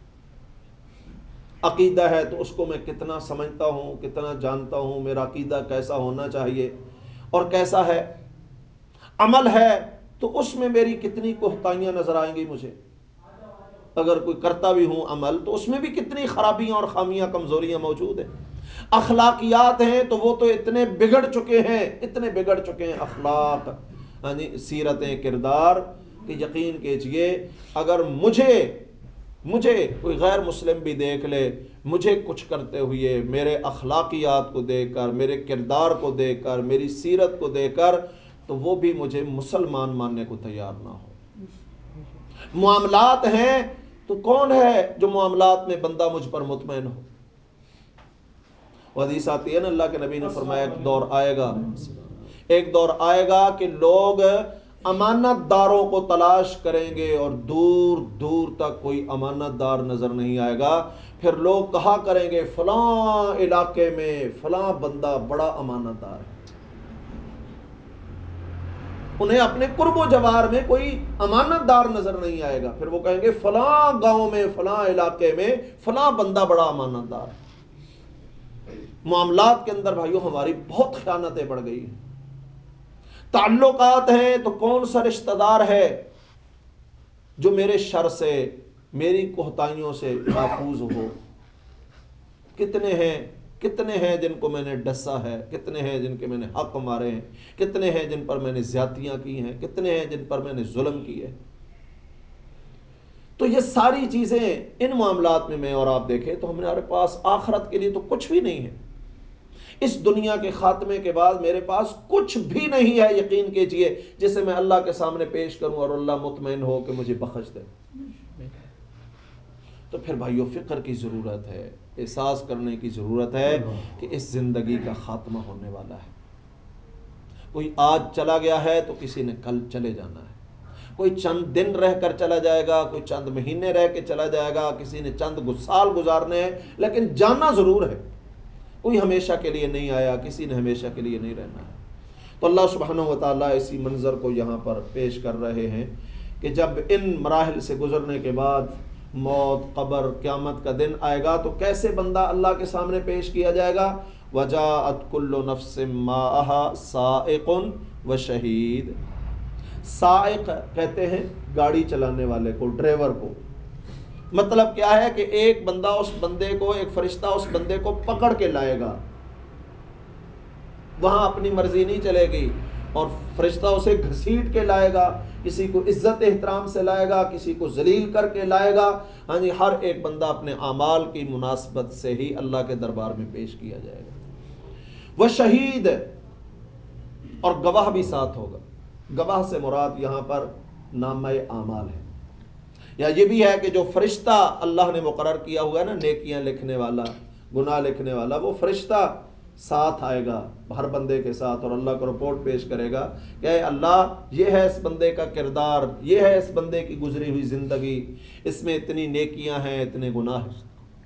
عقیدہ ہے تو اس کو میں کتنا سمجھتا ہوں، کتنا جانتا ہوں، میرا عقیدہ کیسا ہونا چاہیے اور کیسا ہے؟ عمل ہے تو اس میں میری کتنی کوتاہیاں نظر آئیں گی مجھے؟ اگر کوئی کرتا بھی ہوں عمل تو اس میں بھی کتنی خرابیاں اور خامیاں کمزوریاں موجود ہیں۔ اخلاقیات ہیں تو وہ تو اتنے بگڑ چکے ہیں اخلاق، سیرتیں، کردار، کہ یقین کیجئے اگر مجھے کوئی غیر مسلم بھی دیکھ لے، مجھے کچھ کرتے ہوئے، میرے اخلاقیات کو دیکھ کر، میرے کردار کو دیکھ کر، میری سیرت کو دیکھ کر، تو وہ بھی مجھے مسلمان ماننے کو تیار نہ ہو۔ معاملات ہیں تو کون ہے جو معاملات میں بندہ مجھ پر مطمئن ہو؟ حدیث آتی ہے نا، اللہ کے نبی نے فرمایا ایک دور آئے گا کہ لوگ امانت داروں کو تلاش کریں گے اور دور دور تک کوئی امانت دار نظر نہیں آئے گا۔ پھر لوگ کہا کریں گے فلاں علاقے میں فلاں بندہ بڑا امانت دار ہے۔ انہیں اپنے قرب و جوار میں کوئی امانت دار نظر نہیں آئے گا، پھر وہ کہیں گے فلاں گاؤں میں فلاں علاقے میں فلاں بندہ بڑا امانت دار ہے۔ معاملات کے اندر بھائیوں ہماری بہت خیانتیں بڑھ گئی ہیں. تعلقات ہیں تو کون سا رشتہ دار ہے جو میرے شر سے میری کوتاہیوں سے محفوظ ہو؟ کتنے ہیں جن کو میں نے ڈسا ہے، کتنے ہیں جن کے میں نے حق مارے ہیں، کتنے ہیں جن پر میں نے زیادتیاں کی ہیں، کتنے ہیں جن پر میں نے ظلم کی ہے. تو یہ ساری چیزیں ان معاملات میں اور آپ دیکھیں تو ہمارے پاس آخرت کے لیے تو کچھ بھی نہیں ہے. اس دنیا کے خاتمے کے بعد میرے پاس کچھ بھی نہیں ہے، یقین کیجئے، جسے میں اللہ کے سامنے پیش کروں اور اللہ مطمئن ہو کہ مجھے بخش دے. تو پھر بھائیو فکر کی ضرورت ہے، احساس کرنے کی ضرورت ہے کہ اس زندگی کا خاتمہ ہونے والا ہے. کوئی آج چلا گیا ہے تو کسی نے کل چلے جانا ہے. کوئی چند دن رہ کر چلا جائے گا، کوئی چند مہینے رہ کے چلا جائے گا، کسی نے چند سال گزارنے ہیں، لیکن جانا ضرور ہے. کوئی ہمیشہ کے لیے نہیں آیا، کسی نے ہمیشہ کے لیے نہیں رہنا ہے. تو اللہ سبحانہ و تعالیٰ اسی منظر کو یہاں پر پیش کر رہے ہیں کہ جب ان مراحل سے گزرنے کے بعد موت، قبر، قیامت کا دن آئے گا تو کیسے بندہ اللہ کے سامنے پیش کیا جائے گا. وَجَاءَتْ كُلُّ نَفْسٍ مَّعَهَا سَائِقٌ وَشَهِيدٌ. سائق کہتے ہیں گاڑی چلانے والے کو، ڈرائیور کو. مطلب کیا ہے کہ ایک بندہ اس بندے کو، ایک فرشتہ اس بندے کو پکڑ کے لائے گا. وہاں اپنی مرضی نہیں چلے گی اور فرشتہ اسے گھسیٹ کے لائے گا، کسی کو عزت احترام سے لائے گا، کسی کو ذلیل کر کے لائے گا. ہاں جی، ہر ایک بندہ اپنے اعمال کی مناسبت سے ہی اللہ کے دربار میں پیش کیا جائے گا. وہ شہید، اور گواہ بھی ساتھ ہوگا. گواہ سے مراد یہاں پر نامہ اعمال ہے، یا یہ بھی ہے کہ جو فرشتہ اللہ نے مقرر کیا ہوا ہے نا، نیکیاں لکھنے والا، گناہ لکھنے والا، وہ فرشتہ ساتھ آئے گا ہر بندے کے ساتھ اور اللہ کو رپورٹ پیش کرے گا کہ اے اللہ، یہ ہے اس بندے کا کردار، یہ ہے اس بندے کی گزری ہوئی زندگی، اس میں اتنی نیکیاں ہیں، اتنے گناہ ہیں.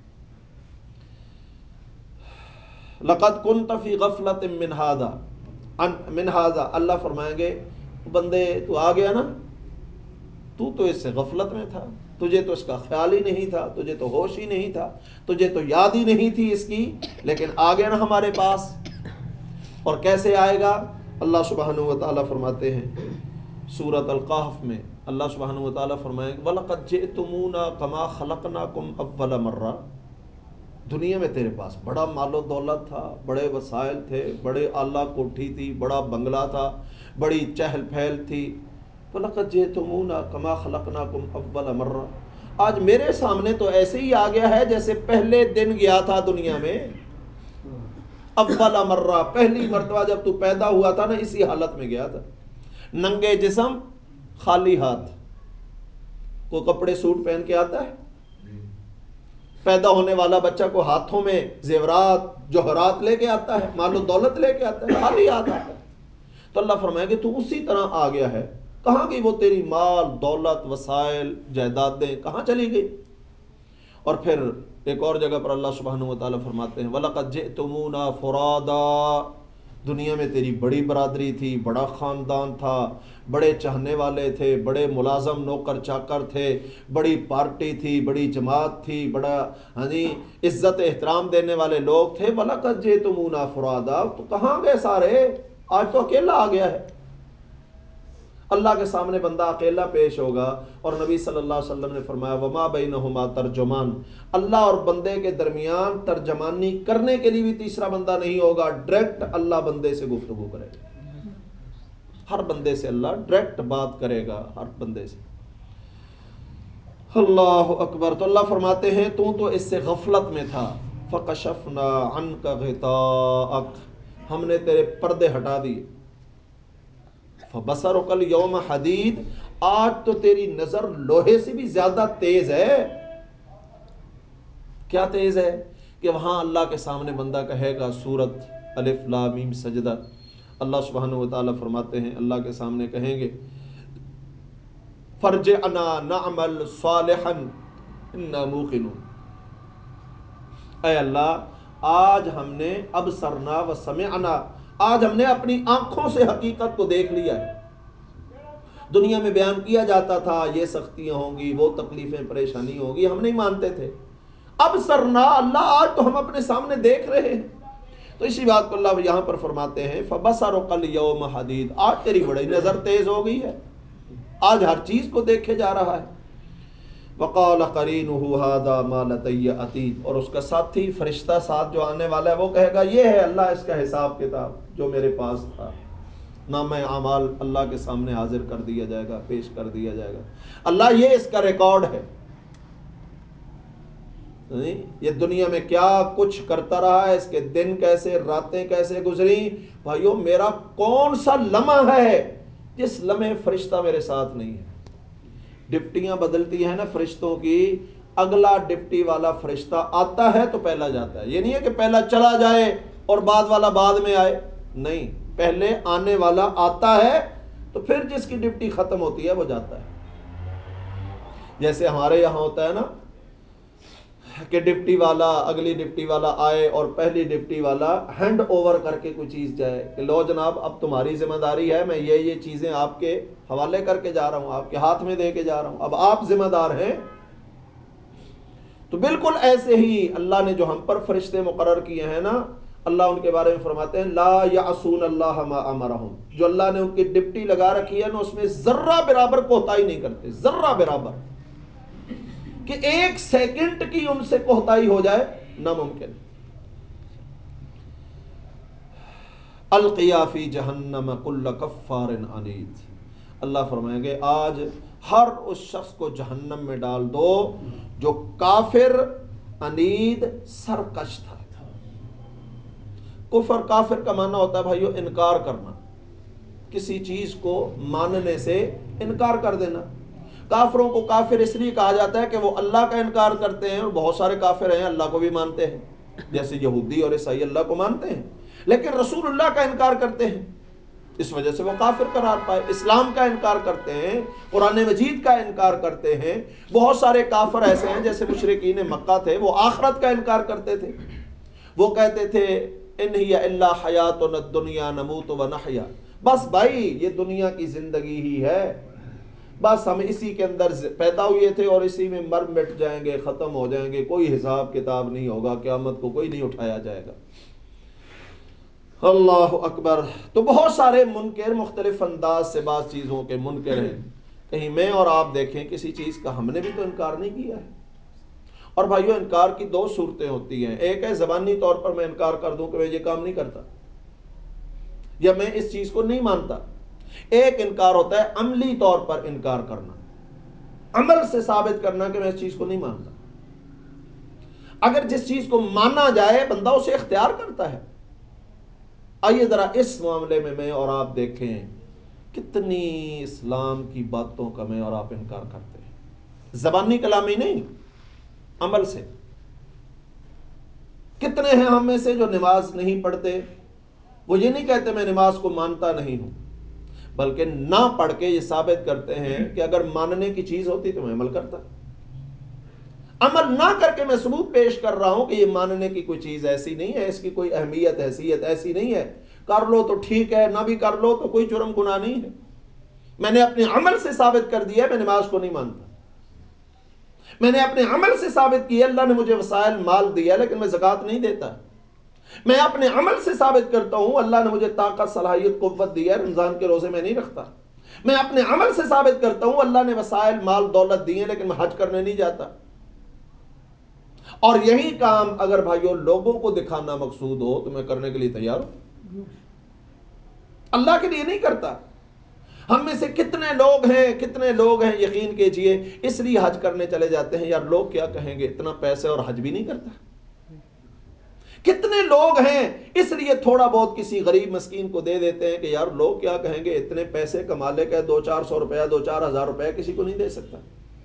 لقد كنت في غفلة من هذا. اللہ فرمائیں گے بندے تو آ گیا نا، تو اس سے غفلت میں تھا، تجھے تو اس کا خیال ہی نہیں تھا، تجھے تو ہوش ہی نہیں تھا، تجھے تو یاد ہی نہیں تھی اس کی، لیکن آ گیا نا ہمارے پاس. اور کیسے آئے گا؟ اللہ سبحانہ و تعالیٰ فرماتے ہیں سورۃ القحف میں، اللہ سبحانہ و تعالیٰ فرمائیں گے وَلَقَدْ جِئْتُمُونَا كَمَا خَلَقْنَاكُمْ أَوَّلَ مَرَّةٍ. دنیا میں تیرے پاس بڑا مال و دولت تھا، بڑے وسائل تھے، بڑے اعلیٰ کوٹھی تھی، بڑا بنگلہ تھا، بڑی چہل پہل تھی. وَلَقَدْ جِئْتُمُونَا كَمَا خَلَقْنَاكُمْ أَوَّلَ مَرَّةٍ. آج میرے سامنے تو ایسے ہی آ گیا ہے جیسے پہلے دن گیا تھا دنیا میں. اول مرہ، پہلی مرتبہ جب تو پیدا ہوا تھا نا، اسی حالت میں گیا تھا، ننگے جسم، خالی ہاتھ. کوئی کپڑے سوٹ پہن کے آتا ہے؟ پیدا ہونے والا بچہ کو ہاتھوں میں زیورات جوہرات لے کے آتا ہے، مال و دولت لے کے آتا ہے؟ خالی ہاتھ آتا ہے. تو اللہ فرمائے کہ تو اسی طرح آ گیا ہے. کہاں گئی وہ تیری مال، دولت، وسائل، جائیدادیں کہاں چلی گئی؟ اور پھر ایک اور جگہ پر اللہ سبحانہ و تعالیٰ فرماتے ہیں وَلَقَدْ جِئْتُمُونَا فُرَادًا. دنیا میں تیری بڑی برادری تھی، بڑا خاندان تھا، بڑے چاہنے والے تھے، بڑے ملازم نوکر چاکر تھے، بڑی پارٹی تھی، بڑی جماعت تھی، بڑا عزت احترام دینے والے لوگ تھے. وَلَقَدْ جِئْتُمُونَا فُرَادًا. تو کہاں گئے سارے؟ آج تو اکیلا آ گیا ہے. اللہ کے سامنے بندہ اکیلا پیش ہوگا. اور نبی صلی اللہ علیہ وسلم نے فرمایا وما بینہما ترجمان. اللہ اور بندے کے درمیان ترجمانی کرنے کے لیے بھی تیسرا بندہ نہیں ہوگا. ڈائریکٹ اللہ بندے سے گفتگو کرے گا. ہر بندے سے اللہ ڈائریکٹ بات کرے گا، ہر بندے سے. اللہ اکبر. تو اللہ فرماتے ہیں تو اس سے غفلت میں تھا. فکشفنا عنک غطاءک. ہم نے تیرے پردے ہٹا دیے. فبصرک الیوم حدید. آج تو تیری نظر لوہے سے بھی زیادہ تیز ہے. کیا تیز ہے؟ کہ وہاں اللہ کے سامنے بندہ کہے گا سورۃ الف لام میم سجدہ. اللہ سبحانہ و تعالیٰ فرماتے ہیں اللہ کے سامنے کہیں گے فرجعنا نعمل صالحا انا موقنون. اے اللہ، آج ہم نے ابصرنا و سمعنا، آج ہم نے اپنی آنکھوں سے حقیقت کو دیکھ لیا ہے. دنیا میں بیان کیا جاتا تھا یہ سختیاں ہوں گی، وہ تکلیفیں پریشانی ہوگی، ہم نہیں مانتے تھے. ابصرنا، اللہ آج تو ہم اپنے سامنے دیکھ رہے ہیں. تو اسی بات کو اللہ یہاں پر فرماتے ہیں فَبَصَرُكَ الْيَوْمَ حَدِيدٌ، آج تیری بڑی نظر تیز ہو گئی ہے، آج ہر چیز کو دیکھے جا رہا ہے۔ وَقَالَ قَرِينُهُ هَذَا مَا لَدَيَّ عَتِيدٌ، اور اس کا ساتھی فرشتہ ساتھ جو آنے والا ہے وہ کہے گا یہ ہے اللہ اس کا حساب کتاب جو میرے پاس تھا، نامہ اعمال اللہ کے سامنے حاضر کر دیا جائے گا، پیش کر دیا جائے گا، اللہ یہ اس کا ریکارڈ ہے، یہ دنیا میں کیا کچھ کرتا رہا ہے، اس کے دن کیسے راتیں کیسے گزری۔ بھائیو میرا کون سا لمحہ ہے جس لمحے فرشتہ میرے ساتھ نہیں ہے؟ ڈپٹیاں بدلتی ہیں نا فرشتوں کی، اگلا ڈپٹی والا فرشتہ آتا ہے تو پہلا جاتا ہے، یہ نہیں ہے کہ پہلا چلا جائے اور بعد والا بعد میں آئے، نہیں، پہلے آنے والا آتا ہے تو پھر جس کی ڈپٹی ختم ہوتی ہے وہ جاتا ہے۔ جیسے ہمارے یہاں ہوتا ہے نا کہ ڈپٹی والا اگلی ڈپٹی والا آئے اور پہلی ڈپٹی والا ہینڈ اوور کر کے کوئی چیز جائے کہ لو جناب اب تمہاری ذمہ داری ہے، میں یہ چیزیں آپ کے حوالے کر کے جا رہا ہوں، آپ کے ہاتھ میں دے کے جا رہا ہوں، اب آپ ذمہ دار ہیں۔ تو بالکل ایسے ہی اللہ نے جو ہم پر فرشتے مقرر کیے ہیں نا، اللہ ان کے بارے میں فرماتے ہیں لا یعصون اللہ ما امرہم، جو اللہ نے ان کی ڈپٹی لگا رکھی ہے نا اس میں ذرہ برابر کوتاہی نہیں کرتے، ذرہ برابر، کہ ایک سیکنڈ کی ان سے کوتاہی ہو جائے ناممکن۔ القیا فی جہنم کل کفار عنید، اللہ فرمائیں گے آج ہر اس شخص کو جہنم میں ڈال دو جو کافر عنید سرکش تھا۔ کفر کافر کا معنی ہوتا ہے بھائیو انکار کرنا، کسی چیز کو ماننے سے انکار کر دینا۔ کافروں کو کافر اس لیے کہا جاتا ہے کہ وہ اللہ کا انکار کرتے ہیں، اور بہت سارے کافر ہیں اللہ کو بھی مانتے ہیں، جیسے یہودی اور عیسائی اللہ کو مانتے ہیں لیکن رسول اللہ کا انکار کرتے ہیں، اس وجہ سے وہ کافر قرار پائے۔ اسلام کا انکار کرتے ہیں، قرآن مجید کا انکار کرتے ہیں۔ بہت سارے کافر ایسے ہیں جیسے مشرکین مکہ تھے، وہ آخرت کا انکار کرتے تھے، وہ کہتے تھے ان ہی الا حیاتنا الدنیا نموت و نحیا، بس بھائی یہ دنیا کی زندگی ہی ہے، بس ہم اسی کے اندر پیدا ہوئے تھے اور اسی میں مر مٹ جائیں گے، ختم ہو جائیں گے، کوئی حساب کتاب نہیں ہوگا، قیامت کو کوئی نہیں اٹھایا جائے گا۔ اللہ اکبر۔ تو بہت سارے منکر مختلف انداز سے بعض چیزوں کے منکر ہیں، کہیں میں اور آپ دیکھیں کسی چیز کا ہم نے بھی تو انکار نہیں کیا ہے۔ اور بھائیو انکار کی دو صورتیں ہوتی ہیں، ایک ہے زبانی طور پر میں انکار کر دوں کہ میں یہ کام نہیں کرتا یا میں اس چیز کو نہیں مانتا، ایک انکار ہوتا ہے عملی طور پر انکار کرنا، عمل سے ثابت کرنا کہ میں اس چیز کو نہیں مانتا۔ اگر جس چیز کو مانا جائے بندہ اسے اختیار کرتا ہے۔ آئیے ذرا اس معاملے میں اور آپ دیکھیں کتنی اسلام کی باتوں کا میں اور آپ انکار کرتے ہیں، زبانی کلامی نہیں، عمل سے۔ کتنے ہیں ہم میں سے جو نماز نہیں پڑھتے، وہ یہ نہیں کہتے میں نماز کو مانتا نہیں ہوں، بلکہ نہ پڑھ کے یہ ثابت کرتے ہیں کہ اگر ماننے کی چیز ہوتی تو میں عمل کرتا، عمل نہ کر کے میں ثبوت پیش کر رہا ہوں کہ یہ ماننے کی کوئی چیز ایسی نہیں ہے، اس کی کوئی اہمیت حیثیت ایسی نہیں ہے، کر لو تو ٹھیک ہے، نہ بھی کر لو تو کوئی جرم گناہ نہیں ہے۔ میں نے اپنے عمل سے ثابت کر دیا میں نماز کو نہیں مانتا، میں نے اپنے عمل سے ثابت کیا اللہ نے مجھے وسائل مال دیا لیکن میں زکوٰۃ نہیں دیتا، میں اپنے عمل سے ثابت کرتا ہوں اللہ نے مجھے طاقت صلاحیت قوت دی ہے رمضان کے روزے میں نہیں رکھتا، میں اپنے عمل سے ثابت کرتا ہوں اللہ نے وسائل مال دولت دی ہے لیکن میں حج کرنے نہیں جاتا۔ اور یہی کام اگر بھائیوں لوگوں کو دکھانا مقصود ہو تو میں کرنے کے لیے تیار ہوں، اللہ کے لیے نہیں کرتا۔ ہم میں سے کتنے لوگ ہیں یقین کیجئے اس لیے حج کرنے چلے جاتے ہیں، یار لوگ کیا کہیں گے، اتنا پیسے اور حج بھی نہیں کرتا۔ کتنے لوگ ہیں اس لیے تھوڑا بہت کسی غریب مسکین کو دے دیتے ہیں کہ یار لوگ کیا کہیں گے، اتنے پیسے کما لے کے 200-400 روپیہ 2-4 ہزار روپیہ کسی کو نہیں دے سکتا۔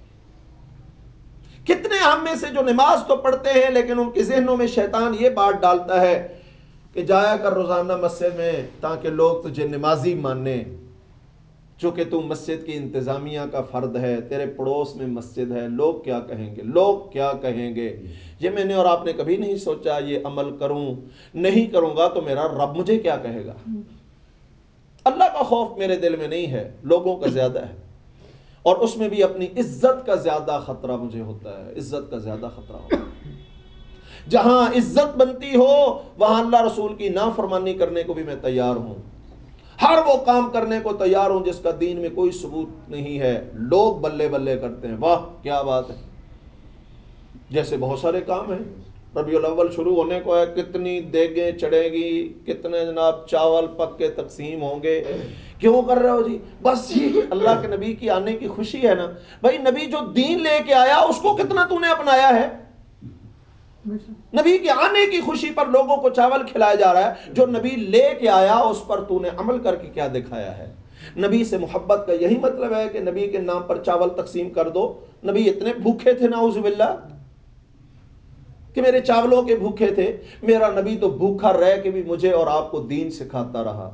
کتنے ہم میں سے جو نماز تو پڑھتے ہیں لیکن ان کے ذہنوں میں شیطان یہ بات ڈالتا ہے کہ جایا کر روزانہ مسجد میں تاکہ لوگ تجھے نمازی مانیں، چونکہ تو مسجد کی انتظامیہ کا فرد ہے، تیرے پڑوس میں مسجد ہے، لوگ کیا کہیں گے، لوگ کیا کہیں گے۔ یہ میں نے اور آپ نے کبھی نہیں سوچا یہ عمل کروں، نہیں کروں گا تو میرا رب مجھے کیا کہے گا۔ اللہ کا خوف میرے دل میں نہیں ہے، لوگوں کا زیادہ ہے، اور اس میں بھی اپنی عزت کا زیادہ خطرہ مجھے ہوتا ہے، عزت کا زیادہ خطرہ ہوتا ہے۔ جہاں عزت بنتی ہو وہاں اللہ رسول کی نافرمانی کرنے کو بھی میں تیار ہوں، ہر وہ کام کرنے کو تیار ہوں جس کا دین میں کوئی ثبوت نہیں ہے، لوگ بلے بلے کرتے ہیں، واہ کیا بات ہے۔ جیسے بہت سارے کام ہیں، ربیع الاول شروع ہونے کو ہے، کتنی دیگیں چڑھے گی، کتنے جناب چاول پک کے تقسیم ہوں گے، کیوں کر رہے ہو جی؟ بس یہ اللہ کے نبی کی آنے کی خوشی ہے نا بھائی، نبی جو دین لے کے آیا اس کو کتنا تو نے اپنایا ہے؟ نبی کے آنے کی خوشی پر لوگوں کو چاول کھلایا جا رہا ہے، جو نبی لے کے آیا اس پر تو نے عمل کر کے کیا دکھایا ہے؟ نبی سے محبت کا یہی مطلب ہے کہ نبی کے نام پر چاول تقسیم کر دو؟ نبی اتنے بھوکے تھے نعوذ باللہ کہ میرے چاولوں کے بھوکے تھے؟ میرا نبی تو بھوکا رہ کے بھی مجھے اور آپ کو دین سکھاتا رہا،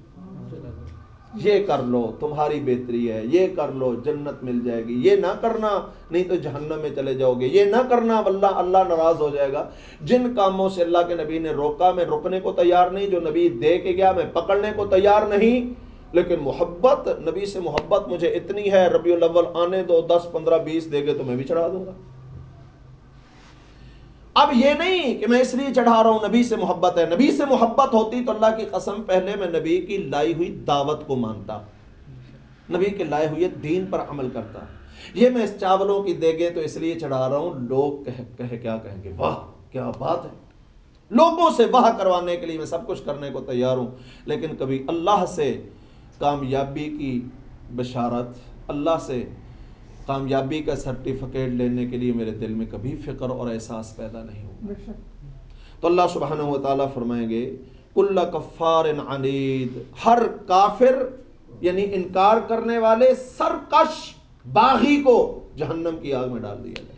یہ کر لو تمہاری بہتری ہے، یہ کر لو جنت مل جائے گی، یہ نہ کرنا نہیں تو جہنم میں چلے جاؤ گے، یہ نہ کرنا واللہ اللہ ناراض ہو جائے گا۔ جن کاموں سے اللہ کے نبی نے روکا میں رکنے کو تیار نہیں، جو نبی دے کے گیا میں پکڑنے کو تیار نہیں، لیکن محبت، نبی سے محبت مجھے اتنی ہے، ربیع الاول آنے دو، 10 15 20 دے گے تو میں بھی چڑھا دوں گا۔ اب یہ نہیں کہ میں اس لیے چڑھا رہا ہوں نبی سے محبت ہے، نبی سے محبت ہوتی تو اللہ کی قسم پہلے میں نبی کی لائی ہوئی دعوت کو مانتا، نبی کے لائے ہوئے دین پر عمل کرتا۔ یہ میں اس چاولوں کی دیگیں تو اس لیے چڑھا رہا ہوں، لوگ کیا کہیں گے، واہ کیا بات ہے، لوگوں سے واہ کروانے کے لیے میں سب کچھ کرنے کو تیار ہوں، لیکن کبھی اللہ سے کامیابی کی بشارت، اللہ سے کامیابی کا سرٹیفکیٹ لینے کے لیے میرے دل میں کبھی فکر اور احساس پیدا نہیں ہوگا۔ تو اللہ سبحانہ و تعالیٰ فرمائیں گے کل کفار عنید، ہر کافر یعنی انکار کرنے والے سرکش باغی کو جہنم کی آگ میں ڈال دیا جائے۔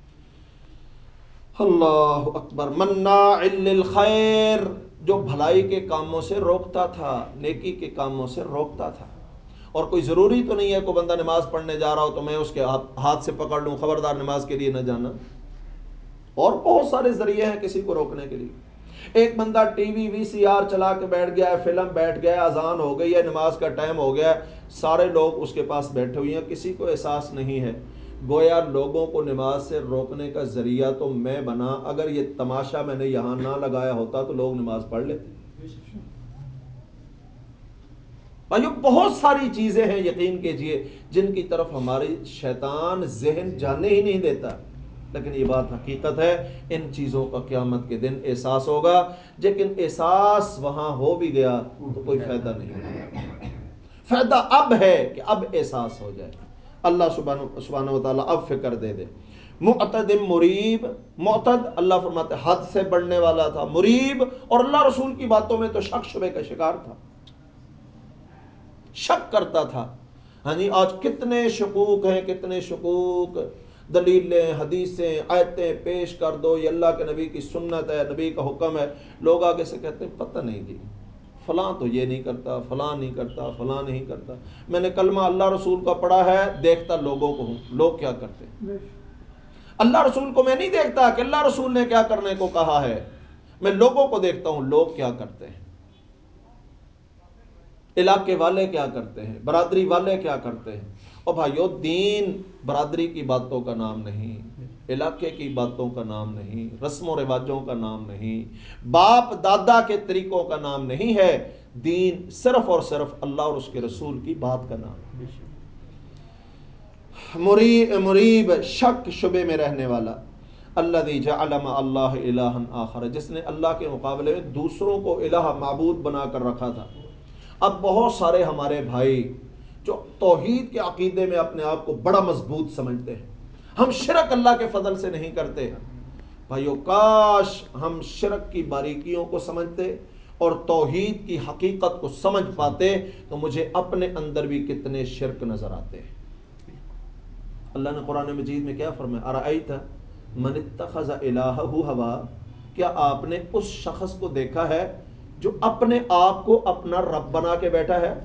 اللہ اکبر۔ مناع للخیر، جو بھلائی کے کاموں سے روکتا تھا، نیکی کے کاموں سے روکتا تھا۔ اور کوئی ضروری تو نہیں ہے کوئی بندہ نماز پڑھنے جا رہا ہو تو میں اس کے ہاتھ سے پکڑ لوں خبردار نماز کے لیے نہ جانا، اور بہت سارے ذریعے ہیں کسی کو روکنے کے لیے۔ ایک بندہ ٹی وی VCR چلا کے بیٹھ گیا ہے، فلم بیٹھ گیا ہے، اذان ہو گئی ہے، نماز کا ٹائم ہو گیا ہے، سارے لوگ اس کے پاس بیٹھے ہوئے ہیں، کسی کو احساس نہیں ہے، گویا لوگوں کو نماز سے روکنے کا ذریعہ تو میں بنا، اگر یہ تماشا میں نے یہاں نہ لگایا ہوتا تو لوگ نماز پڑھ لیتے۔ بھائیو بہت ساری چیزیں ہیں یقین کیجئے جن کی طرف ہماری شیطان ذہن جانے ہی نہیں دیتا، لیکن یہ بات حقیقت ہے، ان چیزوں کا قیامت کے دن احساس ہوگا، لیکن احساس وہاں ہو بھی گیا تو کوئی فائدہ نہیں، فائدہ اب ہے کہ اب احساس ہو جائے۔ اللہ سبحانہ و تعالیٰ اب فکر دے دے۔ معتد مریب، معتد اللہ فرماتے حد سے بڑھنے والا تھا، مریب اور اللہ رسول کی باتوں میں تو شک شبے کا شکار تھا، شک کرتا تھا۔ ہاں جی، آج کتنے شکوک ہیں، کتنے شکوک، دلیلیں حدیثیں آیتیں پیش کر دو، یہ اللہ کے نبی کی سنت ہے، نبی کا حکم ہے، لوگ آگے سے کہتے ہیں پتہ نہیں جی فلاں تو یہ نہیں کرتا، فلاں نہیں کرتا، فلاں نہیں کرتا، میں نے کلمہ اللہ رسول کا پڑھا ہے، دیکھتا لوگوں کو ہوں، لوگ کیا کرتے ہیں، اللہ رسول کو میں نہیں دیکھتا کہ اللہ رسول نے کیا کرنے کو کہا ہے، میں لوگوں کو دیکھتا ہوں لوگ کیا کرتے ہیں، علاقے والے کیا کرتے ہیں، برادری والے کیا کرتے ہیں۔ اور بھائیو دین برادری کی باتوں کا نام نہیں، علاقے کی باتوں کا نام نہیں، رسم و رواجوں کا نام نہیں، باپ دادا کے طریقوں کا نام نہیں ہے، دین صرف اور صرف اللہ اور اس کے رسول کی بات کا نام ہے۔ مریب شک شبے میں رہنے والا، الذی جعل مع اللہ الہا آخر، جس نے اللہ کے مقابلے میں دوسروں کو الہ معبود بنا کر رکھا تھا۔ اب بہت سارے ہمارے بھائی جو توحید کے عقیدے میں اپنے آپ کو بڑا مضبوط سمجھتے ہیں، ہم شرک اللہ کے فضل سے نہیں کرتے، بھائیو کاش ہم شرک کی باریکیوں کو سمجھتے اور توحید کی حقیقت کو سمجھ پاتے تو مجھے اپنے اندر بھی کتنے شرک نظر آتے ہیں۔ اللہ نے قرآن مجید میں کیا فرمایا، ارأیت من اتخذ الہہ ہوا، کیا آپ نے اس شخص کو دیکھا ہے جو اپنے آپ کو اپنا رب بنا کے بیٹھا ہے؟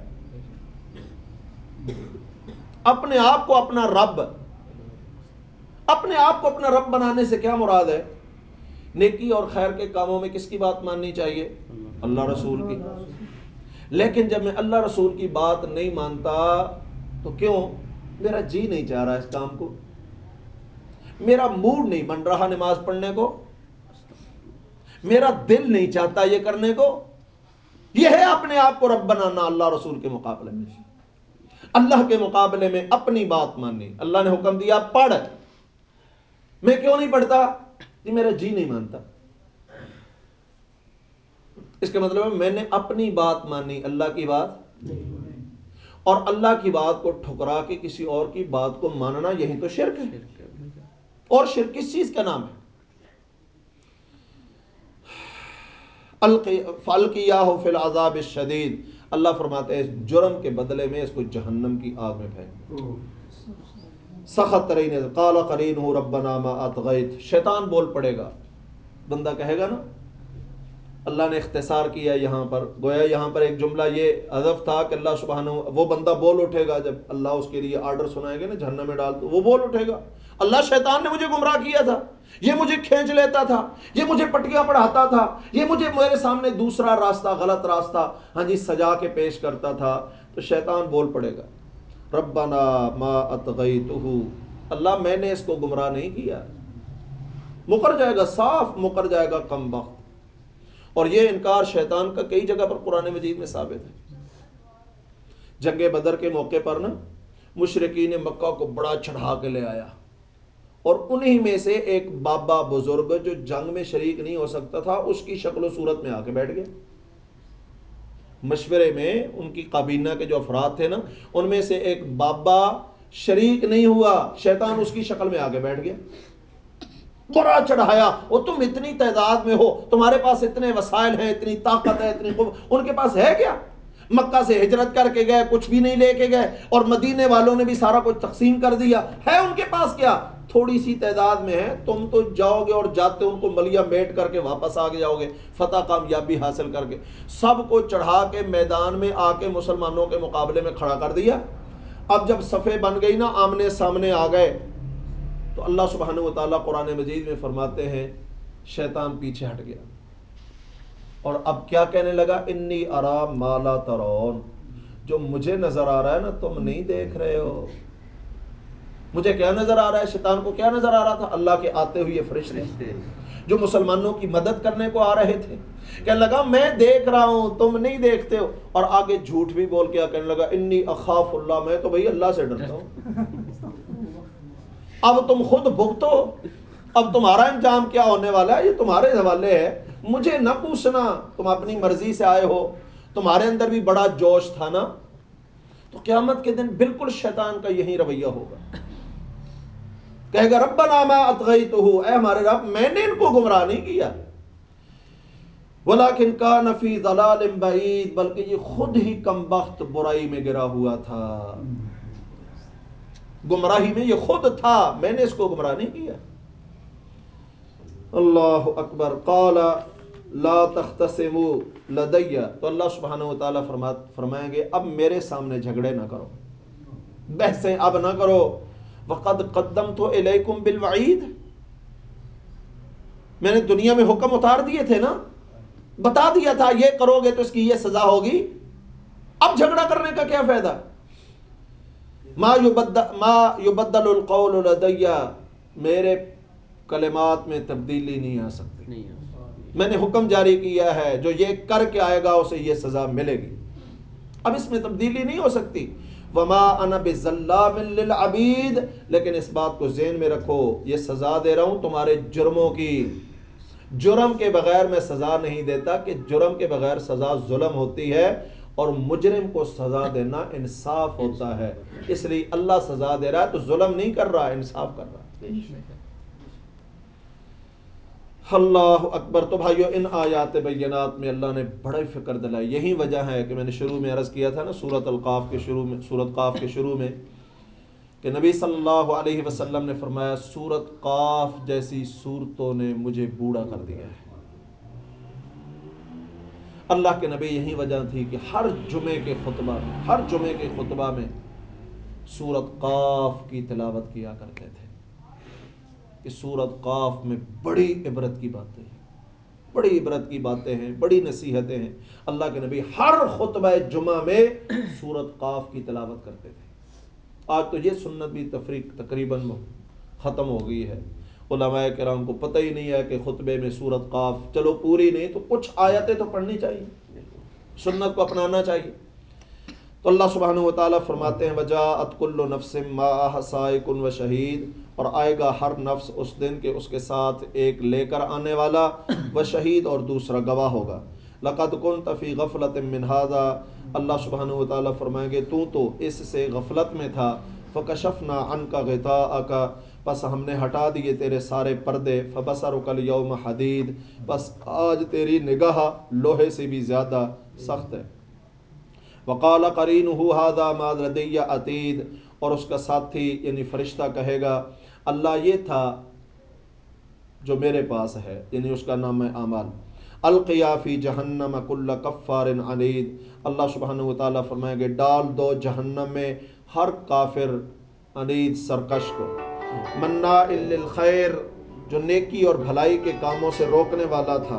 اپنے آپ کو اپنا رب، اپنے آپ کو اپنا رب بنانے سے کیا مراد ہے؟ نیکی اور خیر کے کاموں میں کس کی بات ماننی چاہیے؟ اللہ رسول کی۔ لیکن جب میں اللہ رسول کی بات نہیں مانتا تو کیوں؟ میرا جی نہیں چاہ رہا اس کام کو، میرا موڈ نہیں بن رہا نماز پڑھنے کو، میرا دل نہیں چاہتا یہ کرنے کو. یہ ہے اپنے آپ کو رب بنانا اللہ رسول کے مقابلے میں. اللہ کے مقابلے میں اپنی بات ماننی. اللہ نے حکم دیا پڑھ, میں کیوں نہیں پڑھتا؟ یہ میرا جی نہیں مانتا. اس کا مطلب ہے میں نے اپنی بات مانی, اللہ کی بات. اور اللہ کی بات کو ٹھکرا کے کسی اور کی بات کو ماننا, یہی تو شرک ہے. اور شرک کس چیز کا نام ہے؟ فَأَلْقِيَاهُ فِي الْعَذَابِ الشَّدِيدِ. اللہ فرماتے ہیں اس جرم کے بدلے میں اس کو جہنم کی آگ میں پھینک. سخت ترین قال قرینہ ربنا ما اطغیت. شیطان بول پڑے گا, بندہ کہے گا نا. اللہ نے اختصار کیا یہاں پر, گویا یہاں پر ایک جملہ یہ حذف تھا کہ اللہ سبحانہ, وہ بندہ بول اٹھے گا جب اللہ اس کے لیے آرڈر سنائے گا نا جہنم میں ڈال, تو وہ بول اٹھے گا اللہ شیطان نے مجھے گمراہ کیا تھا, یہ مجھے کھینچ لیتا تھا, یہ مجھے پٹیاں پڑھاتا تھا, یہ مجھے میرے سامنے دوسرا راستہ, غلط راستہ سجا کے پیش کرتا تھا. تو شیطان بول پڑے گا ربنا ما اطغیتہ, اللہ میں نے اس کو گمراہ نہیں کیا. مکر جائے گا, صاف مکر جائے گا کم بخت. اور یہ انکار شیطان کا کئی جگہ پر قرآن مجید میں ثابت ہے. جنگ بدر کے موقع پر نا مشرکین مکہ کو بڑا چڑھا کے لے آیا, اور انہی میں سے ایک بابا بزرگ جو جنگ میں شریک نہیں ہو سکتا تھا, اس کی شکل و صورت میں آ کے بیٹھ گیا. مشورے میں ان کی کابینہ کے جو افراد تھے نا, ان میں سے ایک بابا شریک نہیں ہوا, شیطان اس کی شکل میں آ کے بیٹھ گیا. بڑا چڑھایا, اور تم اتنی تعداد میں ہو, تمہارے پاس اتنے وسائل ہیں, اتنی طاقت ہے, اتنی قوت, ان کے پاس ہے کیا؟ مکہ سے ہجرت کر کے گئے, کچھ بھی نہیں لے کے گئے, اور مدینے والوں نے بھی سارا کچھ تقسیم کر دیا. ہے ان کے پاس کیا؟ تھوڑی سی تعداد میں ہے. تم تو جاؤ گے اور جاتے ان کو ملیا میٹ کر کے واپس آ جاؤ گے, فتح کامیابی حاصل کر کے. سب کو چڑھا کے میدان میں آ کے مسلمانوں کے مقابلے میں کھڑا کر دیا. اب جب صفیں بن گئی نا, آمنے سامنے آ گئے, تو اللہ سبحانہ و تعالیٰ قرآن مجید میں فرماتے ہیں شیطان پیچھے ہٹ گیا, اور اب کیا کہنے لگا, انی ارا ما لا ترون, جو مجھے نظر آ رہا ہے نا تم نہیں دیکھ رہے ہو. مجھے کیا نظر آ رہا ہے؟ شیطان کو کیا نظر آ رہا تھا؟ اللہ کے آتے ہوئے فرشتے جو مسلمانوں کی مدد کرنے کو آ رہے تھے. کہنے لگا میں دیکھ رہا ہوں, تم نہیں دیکھتے ہو. اور آگے جھوٹ بھی بول کے کہنے لگا انی اخاف اللہ, میں تو بھائی اللہ سے ڈرتا ہوں. اب تم خود بھگتو, اب تمہارا انجام کیا ہونے والا ہے یہ تمہارے حوالے ہے, مجھے نہ پوچھنا. تم اپنی مرضی سے آئے ہو, تمہارے اندر بھی بڑا جوش تھا نا. تو قیامت کے دن بالکل شیطان کا یہی رویہ ہوگا, کہے گا ربنا ما اطغیتہ, اے ہمارے رب میں نے ان کو گمراہ نہیں کیا, ولکن کان فی ضلال بعید, بلکہ یہ خود ہی کم بخت برائی میں گرا ہوا تھا, گمراہی میں یہ خود تھا, میں نے اس کو گمراہ نہیں کیا. اللہ اکبر. قال لا تختصموا لدی, تو اللہ سبحانہ و تعالیٰ فرمائیں گے اب میرے سامنے جھگڑے نہ کرو, بحثیں اب نہ کرو. وقد قدمت الیکم بالوعید, میں نے دنیا میں حکم اتار دیے تھے نا, بتا دیا تھا یہ کرو گے تو اس کی یہ سزا ہوگی. اب جھگڑا کرنے کا کیا فائدہ؟ ما یبدل القول لدی, میرے کلمات میں تبدیلی نہیں آ سکتی. میں نے حکم جاری کیا ہے, جو یہ کر کے آئے گا اسے یہ سزا ملے گی, اب اس میں تبدیلی نہیں ہو سکتی. وما انا بظلام للعبید, لیکن اس بات کو ذہن میں رکھو یہ سزا دے رہا ہوں تمہارے جرموں کی. جرم کے بغیر میں سزا نہیں دیتا, کہ جرم کے بغیر سزا ظلم ہوتی ہے, اور مجرم کو سزا دینا انصاف ہوتا ہے. اس لیے اللہ سزا دے رہا ہے تو ظلم نہیں کر رہا, انصاف کر رہا ہے. اللہ اکبر. تو بھائیو ان آیات بینات میں اللہ نے بڑا فکر دلائی. یہی وجہ ہے کہ میں نے شروع میں عرض کیا تھا نا سورۃ القاف کے شروع میں, سورۃ قاف کے شروع میں, کہ نبی صلی اللہ علیہ وسلم نے فرمایا سورۃ قاف جیسی صورتوں نے مجھے بوڑھا کر دیا ہے. اللہ کے نبی یہی وجہ تھی کہ ہر جمعے کے خطبہ میں سورۃ قاف کی تلاوت کیا کرتے تھے, کہ سورۃ قاف میں بڑی عبرت کی باتیں ہیں, بڑی نصیحتیں ہیں. اللہ کے نبی ہر خطبہ جمعہ میں سورۃ قاف کی تلاوت کرتے تھے. آج تو یہ سنت بھی تقریباً ختم ہو گئی ہے. علماء کرام کو پتہ ہی نہیں ہے کہ خطبے میں سورۃ قاف، چلو پوری نہیں تو کچھ آیتیں تو پڑھنی چاہیے، سنت کو اپنانا چاہیے۔ تو اللہ سبحانہ و تعالیٰ فرماتے ہیں وجاءت کل نفس معها سائق و شہید، اور آئے گا ہر نفس اس دن کے اس کے ساتھ ایک لے کر آنے والا و شہید، اور دوسرا گواہ ہوگا۔ لقد كنت فی غفلۃ من هذا، اللہ سبحانہ و تعالیٰ فرمائیں گے تو اس سے غفلت میں تھا، فکشفنا عنک غطاءک، پس ہم نے ہٹا دیے تیرے سارے پردے، فبصرک الیوم حدید، پس آج تیری نگاہ لوہے سے بھی زیادہ سخت ہے۔ وقال قرینہ ھذا ما لدی عتید، اور اس کا ساتھی یعنی فرشتہ کہے گا اللہ یہ تھا جو میرے پاس ہے، یعنی اس کا نام ہے اعمال۔ القیا فی جہنم کل کفار عنید، اللہ سبحانہ و تعالیٰ فرمائیں گے ڈال دو جہنم میں ہر کافر عنید سرکش کو، مناع للخیر، جو نیکی اور بھلائی کے کاموں سے روکنے والا تھا،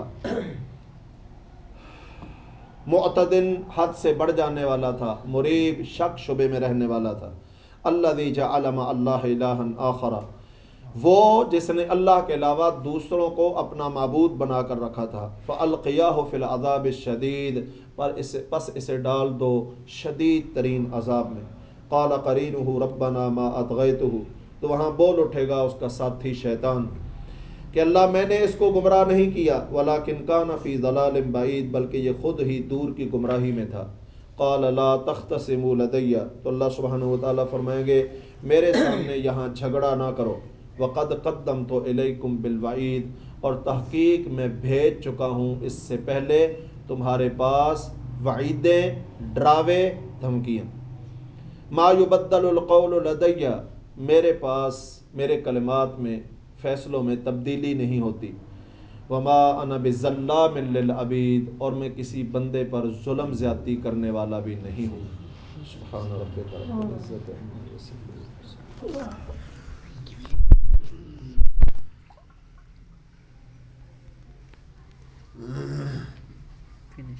معتدن، حد سے بڑھ جانے والا تھا، مریب، شک شبے میں رہنے والا تھا، الذی جعل مع اللہ الہا آخر، وہ جس نے اللہ کے علاوہ دوسروں کو اپنا معبود بنا کر رکھا تھا، فالقیاہ فی العذاب الشدید، پس اسے ڈال دو شدید ترین عذاب میں۔ قال قرینہ ربنا ما اطغیتہ، تو وہاں بول اٹھے گا اس کا ساتھی شیطان کہ اللہ میں نے اس کو گمراہ نہیں کیا، ولیکن کان فی ضلال بعید، بلکہ یہ خود ہی دور کی گمراہی میں تھا۔ قال لا تختصموا لدی، تو اللہ سبحانہ و تعالیٰ فرمائیں گے میرے سامنے یہاں جھگڑا نہ کرو، وقد قدمت الیکم بالوعید، اور تحقیق میں بھیج چکا ہوں اس سے پہلے تمہارے پاس وعیدیں، ڈراوے، دھمکیاں۔ ما یبدل القول لدی، میرے پاس میرے کلمات میں، فیصلوں میں تبدیلی نہیں ہوتی۔ وما انا بظلام للعبید، اور میں کسی بندے پر ظلم زیادتی کرنے والا بھی نہیں ہوں۔ سبحان ربک رب العزت عما یصفون۔